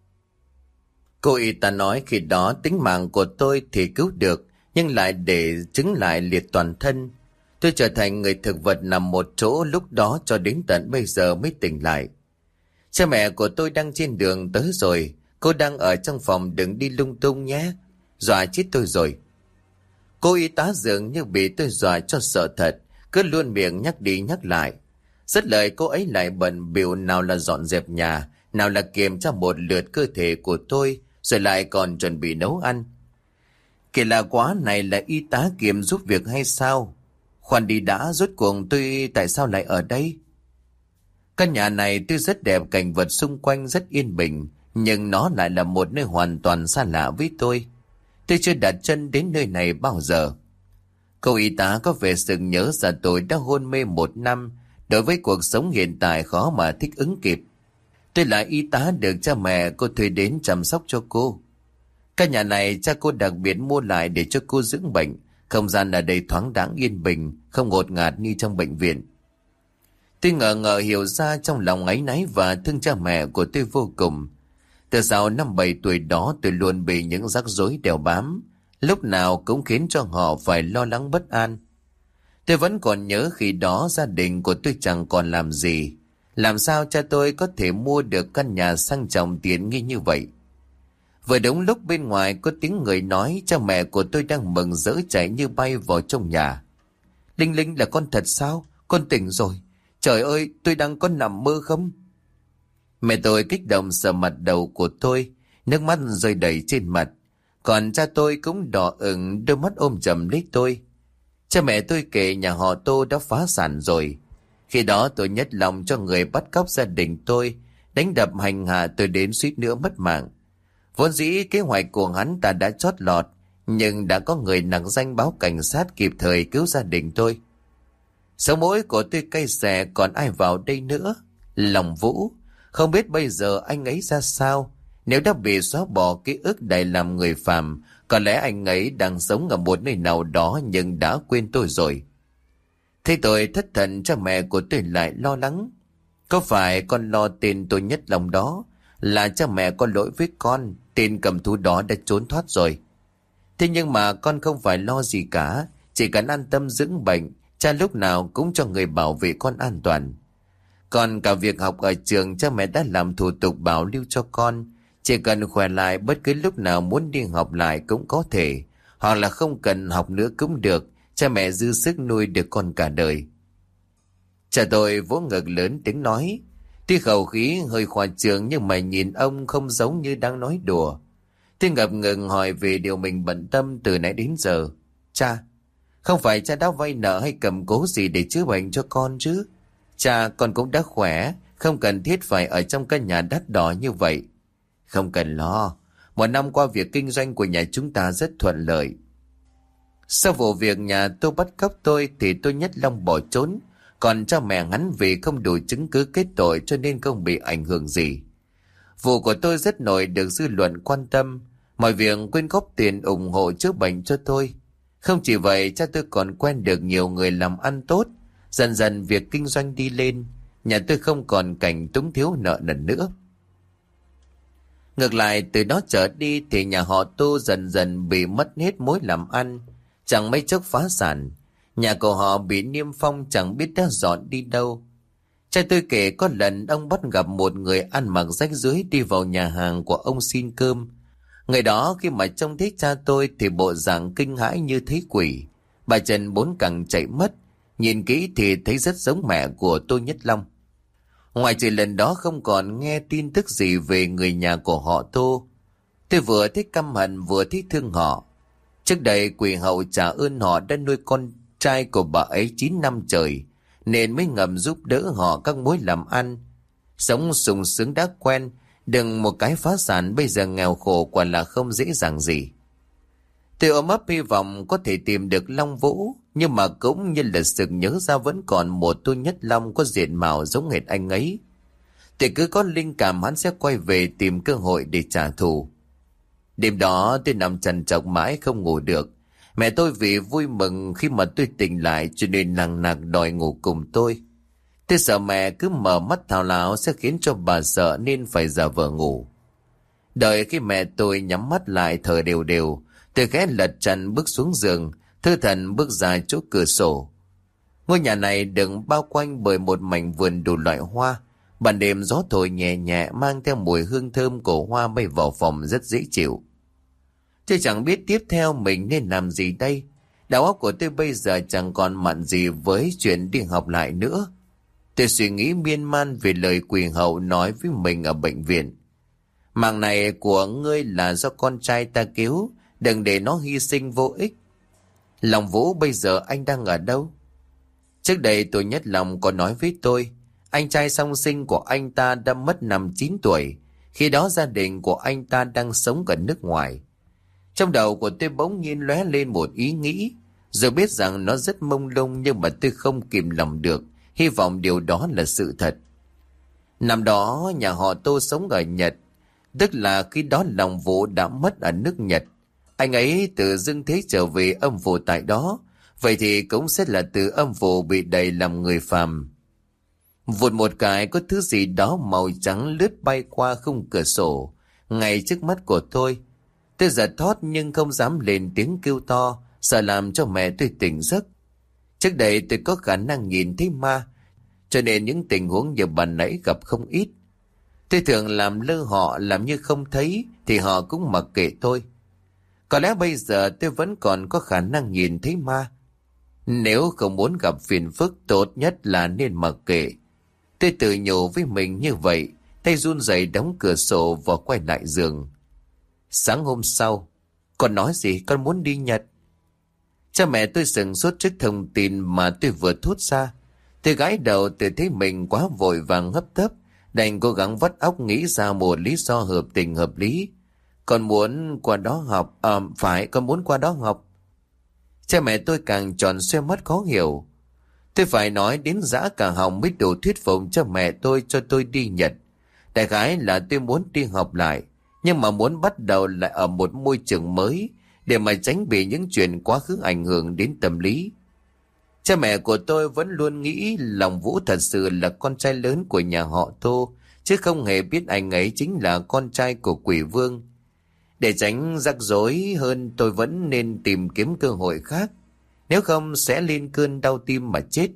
Cô y tá nói khi đó tính mạng của tôi thì cứu được, nhưng lại để chứng lại liệt toàn thân. Tôi trở thành người thực vật nằm một chỗ lúc đó cho đến tận bây giờ mới tỉnh lại. Cha mẹ của tôi đang trên đường tới rồi, cô đang ở trong phòng, đừng đi lung tung nhé, dọa chết tôi rồi. Cô y tá dường như bị tôi dọa cho sợ thật, cứ luôn miệng nhắc đi nhắc lại. Rất lời cô ấy lại bận bịu, nào là dọn dẹp nhà, nào là kiểm tra một lượt cơ thể của tôi, rồi lại còn chuẩn bị nấu ăn. Kỳ lạ quá, này là y tá Kiệm giúp việc hay sao? Khoan đi đã, rốt cuộc tôi tại sao lại ở đây? Căn nhà này tuy rất đẹp, cảnh vật xung quanh rất yên bình, nhưng nó lại là một nơi hoàn toàn xa lạ với tôi. Tôi chưa đặt chân đến nơi này bao giờ. Cô y tá có vẻ sực nhớ ra tôi đã hôn mê một năm, đối với cuộc sống hiện tại khó mà thích ứng kịp. Tôi là y tá được cha mẹ cô thuê đến chăm sóc cho cô. Căn nhà này cha cô đặc biệt mua lại để cho cô dưỡng bệnh. Không gian ở đây thoáng đáng yên bình, không ngột ngạt như trong bệnh viện. Tôi ngờ ngờ hiểu ra trong lòng áy náy và thương cha mẹ của tôi vô cùng. Từ sau năm bảy tuổi đó tôi luôn bị những rắc rối đeo bám, lúc nào cũng khiến cho họ phải lo lắng bất an. Tôi vẫn còn nhớ khi đó gia đình của tôi chẳng còn làm gì. Làm sao cha tôi có thể mua được căn nhà sang trọng tiện nghi như vậy? Vừa đúng lúc bên ngoài có tiếng người nói, cha mẹ của tôi đang mừng rỡ chạy như bay vào trong nhà. Linh Linh, là con thật sao? Con tỉnh rồi. Trời ơi, tôi đang có nằm mơ không? Mẹ tôi kích động sờ mặt đầu của tôi, nước mắt rơi đầy trên mặt. Còn cha tôi cũng đỏ ửng, đôi mắt ôm chầm lấy tôi. Cha mẹ tôi kể nhà họ Tô đã phá sản rồi. Khi đó tôi nhất lòng cho người bắt cóc gia đình tôi, đánh đập hành hạ tôi đến suýt nữa mất mạng. Vốn dĩ kế hoạch của hắn ta đã chót lọt, nhưng đã có người nặc danh báo cảnh sát kịp thời cứu gia đình tôi. Sống mũi của tôi cay xè, còn ai vào đây nữa? Lòng Vũ, không biết bây giờ anh ấy ra sao. Nếu đã bị xóa bỏ ký ức đầy làm người phàm, có lẽ anh ấy đang sống ở một nơi nào đó nhưng đã quên tôi rồi. Thế tôi thất thần, cha mẹ của tôi lại lo lắng. Có phải con lo tên tôi Nhất Long đó là cha mẹ có lỗi với con, tên cầm thú đó đã trốn thoát rồi. Thế nhưng mà con không phải lo gì cả, chỉ cần an tâm dưỡng bệnh, cha lúc nào cũng cho người bảo vệ con an toàn. Còn cả việc học ở trường, cha mẹ đã làm thủ tục bảo lưu cho con, chỉ cần khỏe lại bất cứ lúc nào muốn đi học lại cũng có thể, hoặc là không cần học nữa cũng được, cha mẹ dư sức nuôi được con cả đời. Cha tôi vỗ ngực lớn tiếng nói, tuy khẩu khí hơi khoa trương nhưng mà nhìn ông không giống như đang nói đùa. Tôi ngập ngừng hỏi về điều mình bận tâm từ nãy đến giờ. Cha, không phải cha đã vay nợ hay cầm cố gì để chữa bệnh cho con chứ? Cha, con cũng đã khỏe, không cần thiết phải ở trong căn nhà đắt đỏ như vậy. Không cần lo, một năm qua việc kinh doanh của nhà chúng ta rất thuận lợi. Sau vụ việc nhà tôi bắt cóc tôi thì tôi Nhất Long bỏ trốn, còn cha mẹ hắn vì không đủ chứng cứ kết tội cho nên không bị ảnh hưởng gì. Vụ của tôi rất nổi được dư luận quan tâm, mọi việc quyên góp tiền ủng hộ chữa bệnh cho tôi. Không chỉ vậy, cha tôi còn quen được nhiều người làm ăn tốt, dần dần việc kinh doanh đi lên, nhà tôi không còn cảnh túng thiếu nợ nần nữa. Ngược lại, từ đó trở đi thì nhà họ Tô dần dần bị mất hết mối làm ăn, chẳng mấy chốc phá sản. Nhà của họ bị niêm phong chẳng biết đã dọn đi đâu. Cha tôi kể có lần ông bắt gặp một người ăn mặc rách rưới đi vào nhà hàng của ông xin cơm. Người đó khi mà trông thấy cha tôi thì bộ dạng kinh hãi như thấy quỷ. Bà chân bốn cẳng chạy mất, nhìn kỹ thì thấy rất giống mẹ của tôi Nhất Long. Ngoài trừ lần đó không còn nghe tin tức gì về người nhà của họ Tô. Tôi vừa thấy căm hận vừa thấy thương họ. Trước đây quỷ hậu trả ơn họ đã nuôi con trai của bà ấy chín năm trời, nên mới ngầm giúp đỡ họ các mối làm ăn. Sống sung sướng đã quen, đừng một cái phá sản bây giờ nghèo khổ quả là không dễ dàng gì. Tôi ôm ấp hy vọng có thể tìm được Long Vũ, nhưng mà cũng như là sực nhớ ra vẫn còn một tôi Nhất Long có diện mạo giống hệt anh ấy. Tôi cứ có linh cảm hắn sẽ quay về tìm cơ hội để trả thù. Đêm đó tôi nằm trằn trọc mãi không ngủ được. Mẹ tôi vì vui mừng khi mà tôi tỉnh lại cho nên nằng nặc đòi ngủ cùng tôi. Tôi sợ mẹ cứ mở mắt thao láo sẽ khiến cho bà sợ nên phải giả vờ ngủ. Đợi khi mẹ tôi nhắm mắt lại thở đều đều, tôi khẽ lật trần bước xuống giường, thư thần bước ra chỗ cửa sổ. Ngôi nhà này được bao quanh bởi một mảnh vườn đủ loại hoa. Ban đêm gió thổi nhẹ nhẹ mang theo mùi hương thơm của hoa bay vào phòng rất dễ chịu. Tôi chẳng biết tiếp theo mình nên làm gì đây. Đầu óc của tôi bây giờ chẳng còn mặn gì với chuyện đi học lại nữa. Tôi suy nghĩ miên man về lời quỷ hậu nói với mình ở bệnh viện. Mạng này của ngươi là do con trai ta cứu, đừng để nó hy sinh vô ích. Long Vũ bây giờ anh đang ở đâu? Trước đây tôi Nhất Long có nói với tôi, anh trai song sinh của anh ta đã mất năm chín tuổi, khi đó gia đình của anh ta đang sống ở nước ngoài. Trong đầu của tôi bỗng nhiên lóe lên một ý nghĩ, rồi biết rằng nó rất mông lung nhưng mà tôi không kìm lòng được, hy vọng điều đó là sự thật. Năm đó nhà họ Tô sống ở Nhật, tức là khi đó Long Vũ đã mất ở nước Nhật. Anh ấy từ dương thế trở về âm phủ tại đó, vậy thì cũng sẽ là từ âm phủ bị đầy làm người phàm. Vụt một cái có thứ gì đó màu trắng lướt bay qua khung cửa sổ, ngay trước mắt của tôi. Tôi giật thót nhưng không dám lên tiếng kêu to, sợ làm cho mẹ tôi tỉnh giấc. Trước đây tôi có khả năng nhìn thấy ma, cho nên những tình huống như bàn nãy gặp không ít. Tôi thường làm lơ họ, làm như không thấy thì họ cũng mặc kệ tôi. Có lẽ bây giờ tôi vẫn còn có khả năng nhìn thấy ma. Nếu không muốn gặp phiền phức, tốt nhất là nên mặc kệ. Tôi tự nhủ với mình như vậy, tay run rẩy đóng cửa sổ và quay lại giường. Sáng hôm sau, con nói gì con muốn đi Nhật? Cha mẹ tôi sửng sốt trước thông tin mà tôi vừa thốt ra. Tôi gãi đầu, tôi thấy mình quá vội vàng hấp tấp, đành cố gắng vắt óc nghĩ ra một lý do hợp tình hợp lý. Con muốn qua đó học. À, phải, con muốn qua đó học. Cha mẹ tôi càng tròn xoe mắt khó hiểu. Tôi phải nói đến dã cả họng mới đủ thuyết phục cho mẹ tôi cho tôi đi Nhật. Đại khái là tôi muốn đi học lại, nhưng mà muốn bắt đầu lại ở một môi trường mới để mà tránh bị những chuyện quá khứ ảnh hưởng đến tâm lý. Cha mẹ của tôi vẫn luôn nghĩ lòng Vũ thật sự là con trai lớn của nhà họ Tô, chứ không hề biết anh ấy chính là con trai của Quỷ Vương. Để tránh rắc rối hơn, tôi vẫn nên tìm kiếm cơ hội khác, nếu không sẽ lên cơn đau tim mà chết.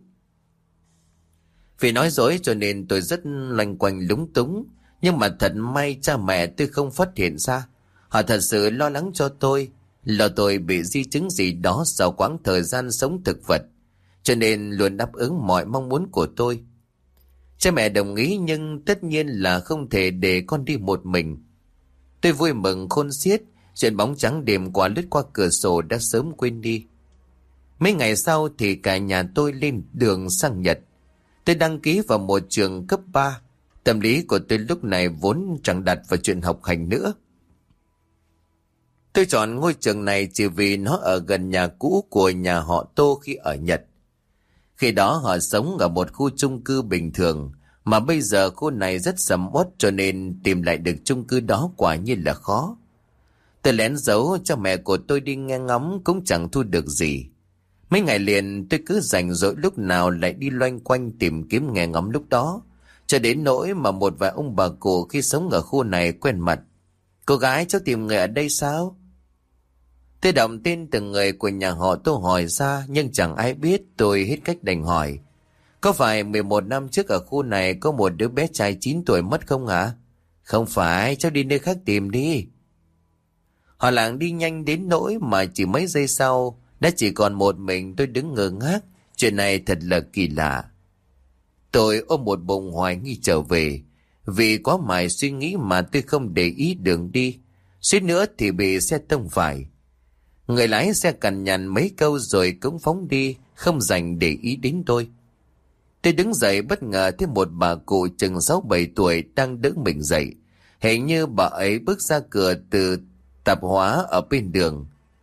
Vì nói dối cho nên tôi rất loanh quanh lúng túng, nhưng mà thật may cha mẹ tôi không phát hiện ra. Họ thật sự lo lắng cho tôi, lo tôi bị di chứng gì đó sau quãng thời gian sống thực vật, cho nên luôn đáp ứng mọi mong muốn của tôi. Cha mẹ đồng ý, nhưng tất nhiên là không thể để con đi một mình. Tôi vui mừng khôn xiết, chuyện bóng trắng đêm qua lướt qua cửa sổ đã sớm quên đi. Mấy ngày sau thì cả nhà tôi lên đường sang Nhật. Tôi đăng ký vào một trường cấp ba. Tâm lý của tôi lúc này vốn chẳng đặt vào chuyện học hành nữa. Tôi chọn ngôi trường này chỉ vì nó ở gần nhà cũ của nhà họ Tô khi ở Nhật. Khi đó họ sống ở một khu chung cư bình thường, mà bây giờ khu này rất sầm uất, cho nên tìm lại được chung cư đó quả nhiên là khó. Tôi lén giấu cho mẹ của tôi đi nghe ngóng cũng chẳng thu được gì. Mấy ngày liền tôi cứ rảnh rỗi lúc nào lại đi loanh quanh tìm kiếm nghe ngóng lúc đó, cho đến nỗi mà một vài ông bà cụ khi sống ở khu này quen mặt. Cô gái, cháu tìm người ở đây sao? Tôi đọc tên từng người của nhà họ Tô hỏi ra, nhưng chẳng ai biết. Tôi hết cách đành hỏi: có phải mười một năm trước ở khu này có một đứa bé trai chín tuổi mất không hả? Không phải, cháu đi nơi khác tìm đi. Họ làng đi nhanh đến nỗi mà chỉ mấy giây sau đã chỉ còn một mình tôi đứng ngơ ngác. Chuyện này thật là kỳ lạ. Tôi ôm một bụng hoài nghi trở về. Vì quá mải suy nghĩ mà tôi không để ý đường đi, suýt nữa thì bị xe tông phải. Người lái xe cằn nhằn mấy câu rồi cũng phóng đi, không dành để ý đến tôi. Tôi đứng dậy bất ngờ thấy một bà cụ chừng sáu bảy tuổi đang đỡ mình dậy. Hình như bà ấy bước ra cửa từ tạp hóa ở bên đường.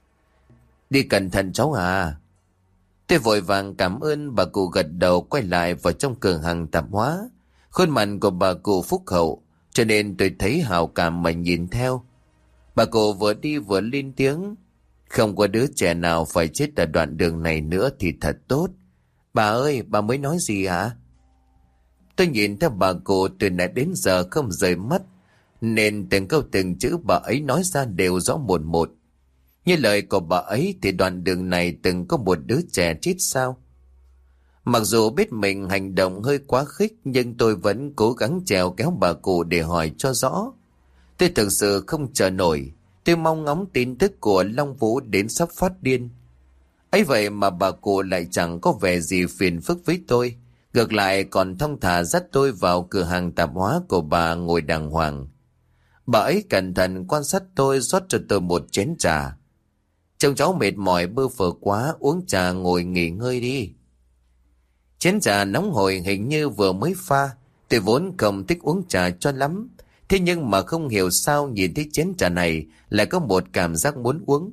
Đi cẩn thận cháu à. Tôi vội vàng cảm ơn bà cụ, gật đầu quay lại vào trong cửa hàng tạp hóa. Khuôn mặt của bà cụ phúc hậu, cho nên tôi thấy hào cảm mà nhìn theo. Bà cụ vừa đi vừa lên tiếng: không có đứa trẻ nào phải chết ở đoạn đường này nữa thì thật tốt. Bà ơi, bà mới nói gì hả? Tôi nhìn theo bà cụ từ nãy đến giờ không rời mắt, nên từng câu từng chữ bà ấy nói ra đều rõ một một. Như lời của bà ấy thì đoạn đường này từng có một đứa trẻ chết sao? Mặc dù biết mình hành động hơi quá khích, nhưng tôi vẫn cố gắng trèo kéo bà cụ để hỏi cho rõ. Tôi thực sự không chờ nổi. Tôi mong ngóng tin tức của Long Vũ đến sắp phát điên. Ấy vậy mà bà cụ lại chẳng có vẻ gì phiền phức với tôi, ngược lại còn thong thả dắt tôi vào cửa hàng tạp hóa của bà ngồi đàng hoàng. Bà ấy cẩn thận quan sát tôi, rót cho tôi một chén trà. Trông cháu mệt mỏi bơ phờ quá, uống trà ngồi nghỉ ngơi đi. Chén trà nóng hổi hình như vừa mới pha. Tôi vốn không thích uống trà cho lắm, thế nhưng mà không hiểu sao nhìn thấy chén trà này lại có một cảm giác muốn uống.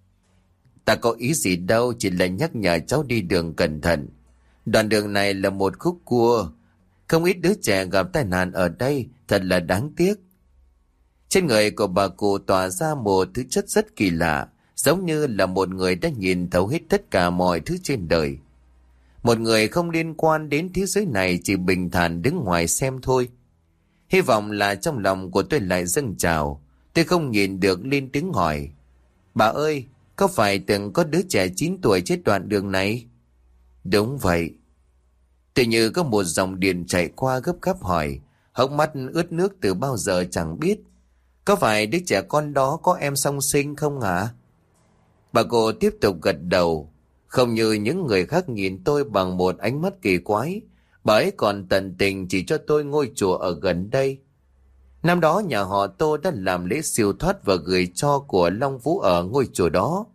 Ta có ý gì đâu, chỉ là nhắc nhở cháu đi đường cẩn thận. Đoạn đường này là một khúc cua, không ít đứa trẻ gặp tai nạn ở đây, thật là đáng tiếc. Trên người của bà cụ tỏa ra một thứ chất rất kỳ lạ, giống như là một người đã nhìn thấu hết tất cả mọi thứ trên đời. Một người không liên quan đến thế giới này, chỉ bình thản đứng ngoài xem thôi. Hy vọng là trong lòng của tôi lại dâng trào. Tôi không nhìn được lên tiếng hỏi: bà ơi, có phải từng có đứa trẻ chín tuổi chết đoạn đường này? Đúng vậy. Tự như có một dòng điện chạy qua gấp gáp hỏi, hốc mắt ướt nước từ bao giờ chẳng biết. Có phải đứa trẻ con đó có em song sinh không hả? Bà cô tiếp tục gật đầu. Không như những người khác nhìn tôi bằng một ánh mắt kỳ quái, bà ấy còn tận tình chỉ cho tôi ngôi chùa ở gần đây. Năm đó nhà họ Tô đã làm lễ siêu thoát và gửi tro của Long Vũ ở ngôi chùa đó.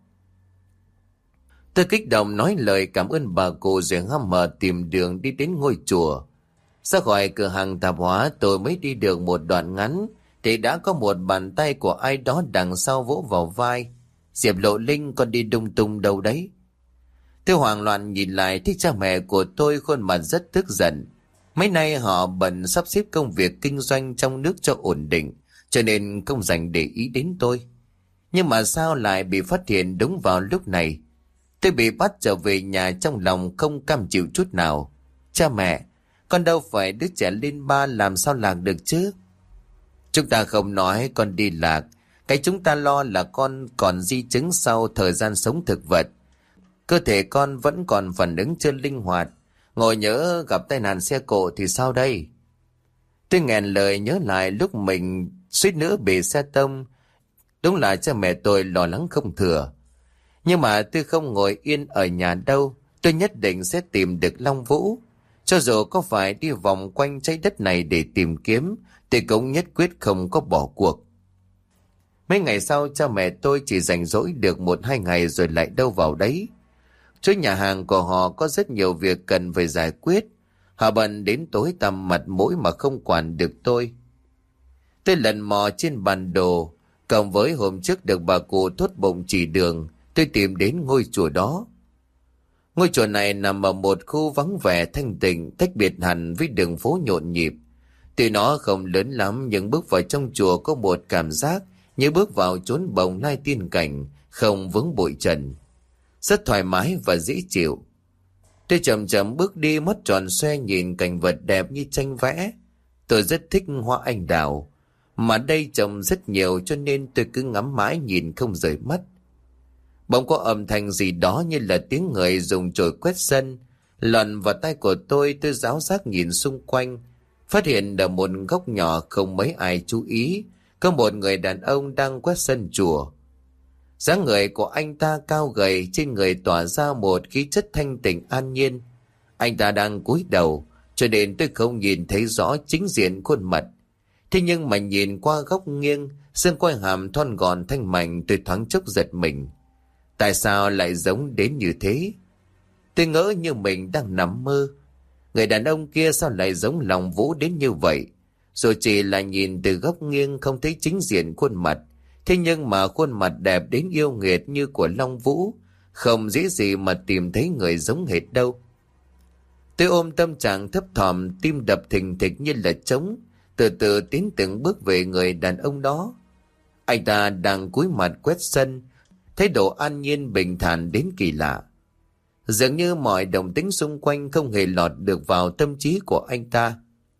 Tôi kích động nói lời cảm ơn bà cụ rồi hăm hở tìm đường đi đến ngôi chùa. Ra khỏi cửa hàng tạp hóa tôi mới đi được một đoạn ngắn thì đã có một bàn tay của ai đó đằng sau vỗ vào vai. Diệp Lộ Linh, con đi lung tung đâu đấy? Tôi hoảng loạn nhìn lại thấy cha mẹ của tôi khuôn mặt rất tức giận. Mấy nay họ bận sắp xếp công việc kinh doanh trong nước cho ổn định, cho nên không dành để ý đến tôi. Nhưng mà sao lại bị phát hiện đúng vào lúc này? Tôi bị bắt trở về nhà trong lòng không cam chịu chút nào. Cha mẹ, con đâu phải đứa trẻ lên ba, làm sao lạc được chứ? Chúng ta không nói con đi lạc. Cái chúng ta lo là con còn di chứng sau thời gian sống thực vật. Cơ thể con vẫn còn phản ứng chưa linh hoạt. Ngồi nhỡ gặp tai nạn xe cộ thì sao đây? Tôi nghẹn lời nhớ lại lúc mình suýt nữa bị xe tông. Đúng là cha mẹ tôi lo lắng không thừa. Nhưng mà tôi không ngồi yên ở nhà đâu. Tôi nhất định sẽ tìm được Long Vũ. Cho dù có phải đi vòng quanh trái đất này để tìm kiếm, tôi cũng nhất quyết không có bỏ cuộc. Mấy ngày sau cha mẹ tôi chỉ rảnh rỗi được một hai ngày rồi lại đâu vào đấy. Chỗ nhà hàng của họ có rất nhiều việc cần phải giải quyết. Họ bận đến tối tăm mặt mũi mà không quản được tôi. Tôi lần mò trên bản đồ, cộng với hôm trước được bà cụ thốt bụng chỉ đường, tôi tìm đến ngôi chùa đó. Ngôi chùa này nằm ở một khu vắng vẻ thanh tịnh, tách biệt hẳn với đường phố nhộn nhịp. Tuy nó không lớn lắm nhưng bước vào trong chùa có một cảm giác như bước vào chốn bồng lai tiên cảnh, không vướng bụi trần. Rất thoải mái và dễ chịu. Tôi chậm chậm bước đi, mắt tròn xoe nhìn cảnh vật đẹp như tranh vẽ. Tôi rất thích hoa anh đào, mà đây trồng rất nhiều cho nên tôi cứ ngắm mãi nhìn không rời mắt. Bỗng có âm thanh gì đó như là tiếng người dùng chổi quét sân lọt vào tai của tôi. Tôi ráo rác nhìn xung quanh, phát hiện ở một góc nhỏ không mấy ai chú ý, có một người đàn ông đang quét sân chùa. Dáng người của anh ta cao gầy, trên người tỏa ra một khí chất thanh tịnh an nhiên. Anh ta đang cúi đầu, cho nên tôi không nhìn thấy rõ chính diện khuôn mặt. Thế nhưng mà nhìn qua góc nghiêng, xương quai hàm thon gọn thanh mảnh, tôi thoáng chốc giật mình. Tại sao lại giống đến như thế? Tôi ngỡ như mình đang nằm mơ. Người đàn ông kia sao lại giống Long Vũ đến như vậy? Rồi chỉ là nhìn từ góc nghiêng không thấy chính diện khuôn mặt. Thế nhưng mà khuôn mặt đẹp đến yêu nghiệt như của Long Vũ, không dễ gì mà tìm thấy người giống hệt đâu. Tôi ôm tâm trạng thấp thỏm, tim đập thình thịch như là trống, từ từ tiến từng bước về người đàn ông đó. Anh ta đang cúi mặt quét sân, thái độ an nhiên bình thản đến kỳ lạ. Dường như mọi động tĩnh xung quanh không hề lọt được vào tâm trí của anh ta.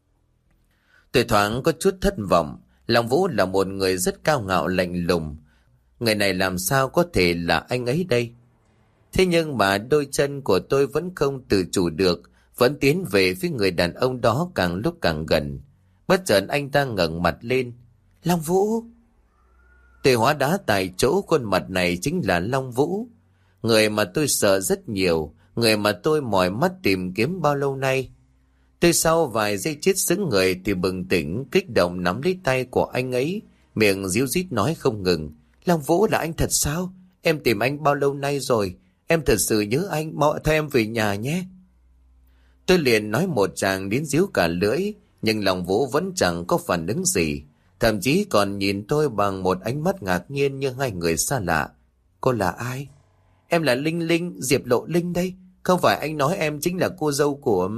Tôi thoáng có chút thất vọng. Long Vũ là một người rất cao ngạo lạnh lùng. Người này làm sao có thể là anh ấy đây? Thế nhưng mà đôi chân của tôi vẫn không tự chủ được, vẫn tiến về phía người đàn ông đó càng lúc càng gần. Bất chợt anh ta ngẩng mặt lên. Long Vũ! Tôi hóa đá tại chỗ, khuôn mặt này chính là Long Vũ. Người mà tôi sợ rất nhiều, người mà tôi mỏi mắt tìm kiếm bao lâu nay. Tôi sau vài giây chết sững người thì bừng tỉnh, kích động nắm lấy tay của anh ấy, miệng ríu rít nói không ngừng. Long Vũ, là anh thật sao? Em tìm anh bao lâu nay rồi? Em thật sự nhớ anh, mau theo em về nhà nhé. Tôi liền nói một tràng đến díu cả lưỡi, nhưng Long Vũ vẫn chẳng có phản ứng gì. Thậm chí còn nhìn tôi bằng một ánh mắt ngạc nhiên như hai người xa lạ. Cô là ai? Em là Linh Linh, Diệp Lộ Linh đây. Không phải anh nói em chính là cô dâu của...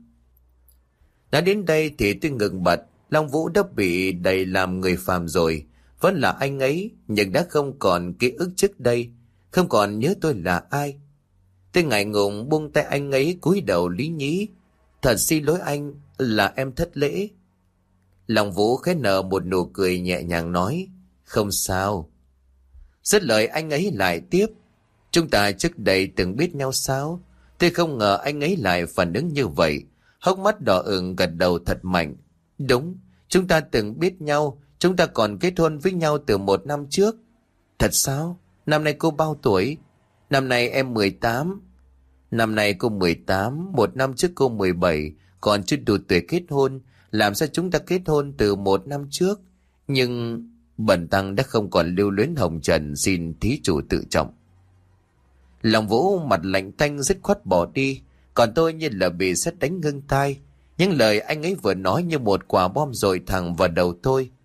Đã đến đây thì tôi ngừng bật. Long Vũ đã bị đầy làm người phàm rồi. Vẫn là anh ấy, nhưng đã không còn ký ức trước đây, không còn nhớ tôi là ai. Tôi ngại ngùng buông tay anh ấy, cúi đầu lý nhí. Thật xin lỗi anh, là em thất lễ. Long Vũ khẽ nở một nụ cười nhẹ nhàng nói. Không sao. Dứt lời anh ấy lại tiếp. Chúng ta trước đây từng biết nhau sao? Tôi không ngờ anh ấy lại phản ứng như vậy. Hốc mắt đỏ ửng gật đầu thật mạnh. Đúng, chúng ta từng biết nhau. Chúng ta còn kết hôn với nhau từ một năm trước. Thật sao? Năm nay cô bao tuổi? Năm nay em mười tám. Năm nay cô mười tám, một năm trước cô mười bảy, còn chưa đủ tuổi kết hôn. Làm sao chúng ta kết hôn từ một năm trước? Nhưng bần tăng đã không còn lưu luyến hồng trần, xin thí chủ tự trọng. Long Vũ mặt lạnh tanh dứt khoát bỏ đi, còn tôi như là bị sét đánh ngưng tai. Những lời anh ấy vừa nói như một quả bom dội thẳng vào đầu tôi.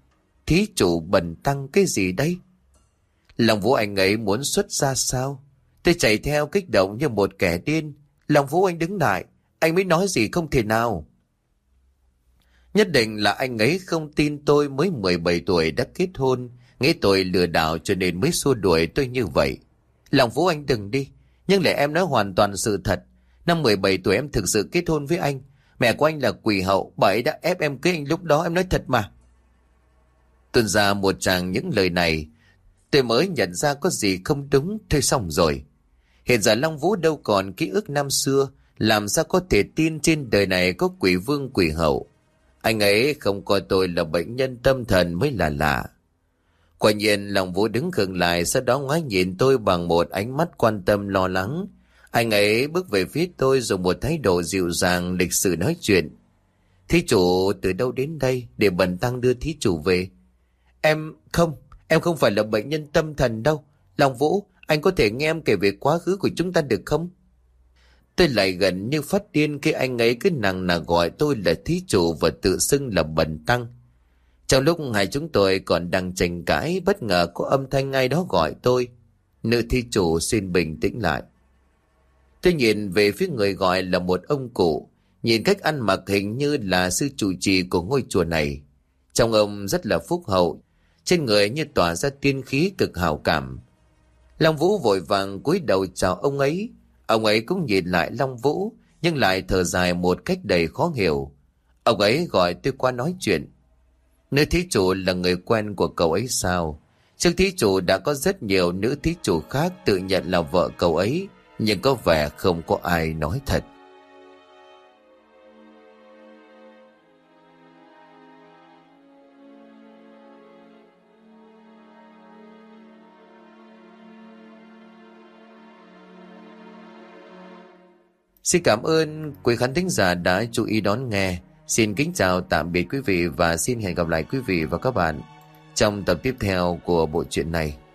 Thí chủ bần tăng cái gì đây? Lòng Vũ anh ấy muốn xuất ra sao? Tôi chạy theo kích động như một kẻ điên. Lòng Vũ anh đứng lại, anh mới nói gì không thể nào. Nhất định là anh ấy không tin tôi mới mười bảy tuổi đã kết hôn, nghĩ tôi lừa đảo cho nên mới xua đuổi tôi như vậy. Lòng Vũ anh đừng đi, nhưng để em nói hoàn toàn sự thật. Năm mười bảy tuổi em thực sự kết hôn với anh. Mẹ của anh là quỷ hậu, bà ấy đã ép em cưới anh lúc đó, em nói thật mà. Tuôn ra một tràng những lời này, tôi mới nhận ra có gì không đúng. Thôi xong rồi. Hiện giờ Long Vũ đâu còn ký ức năm xưa, làm sao có thể tin trên đời này có quỷ vương quỷ hậu. Anh ấy không coi tôi là bệnh nhân tâm thần mới là lạ. Quả nhiên Long Vũ đứng khựng lại, sau đó ngoái nhìn tôi bằng một ánh mắt quan tâm lo lắng. Anh ấy bước về phía tôi dùng một thái độ dịu dàng lịch sự nói chuyện. Thí chủ từ đâu đến đây để bần tăng đưa thí chủ về? Em không, em không phải là bệnh nhân tâm thần đâu. Long Vũ, anh có thể nghe em kể về quá khứ của chúng ta được không? Tôi lại gần như phát điên khi anh ấy cứ nằng nà gọi tôi là thí chủ và tự xưng là bần tăng. Trong lúc hai chúng tôi còn đang tranh cãi, bất ngờ có âm thanh ai đó gọi tôi. Nữ thí chủ xin bình tĩnh lại. Tôi nhìn về phía người gọi là một ông cụ, nhìn cách ăn mặc hình như là sư trụ trì của ngôi chùa này. Trông ông rất là phúc hậu, trên người như tỏa ra tiên khí cực hào cảm. Long Vũ vội vàng cúi đầu chào ông ấy. Ông ấy cũng nhìn lại Long Vũ, nhưng lại thở dài một cách đầy khó hiểu. Ông ấy gọi tôi qua nói chuyện. Nữ thí chủ là người quen của cậu ấy sao? Trước thí chủ đã có rất nhiều nữ thí chủ khác tự nhận là vợ cậu ấy, nhưng có vẻ không có ai nói thật. Xin cảm ơn quý khán thính giả đã chú ý đón nghe. Xin kính chào tạm biệt quý vị và xin hẹn gặp lại quý vị và các bạn trong tập tiếp theo của bộ truyện này.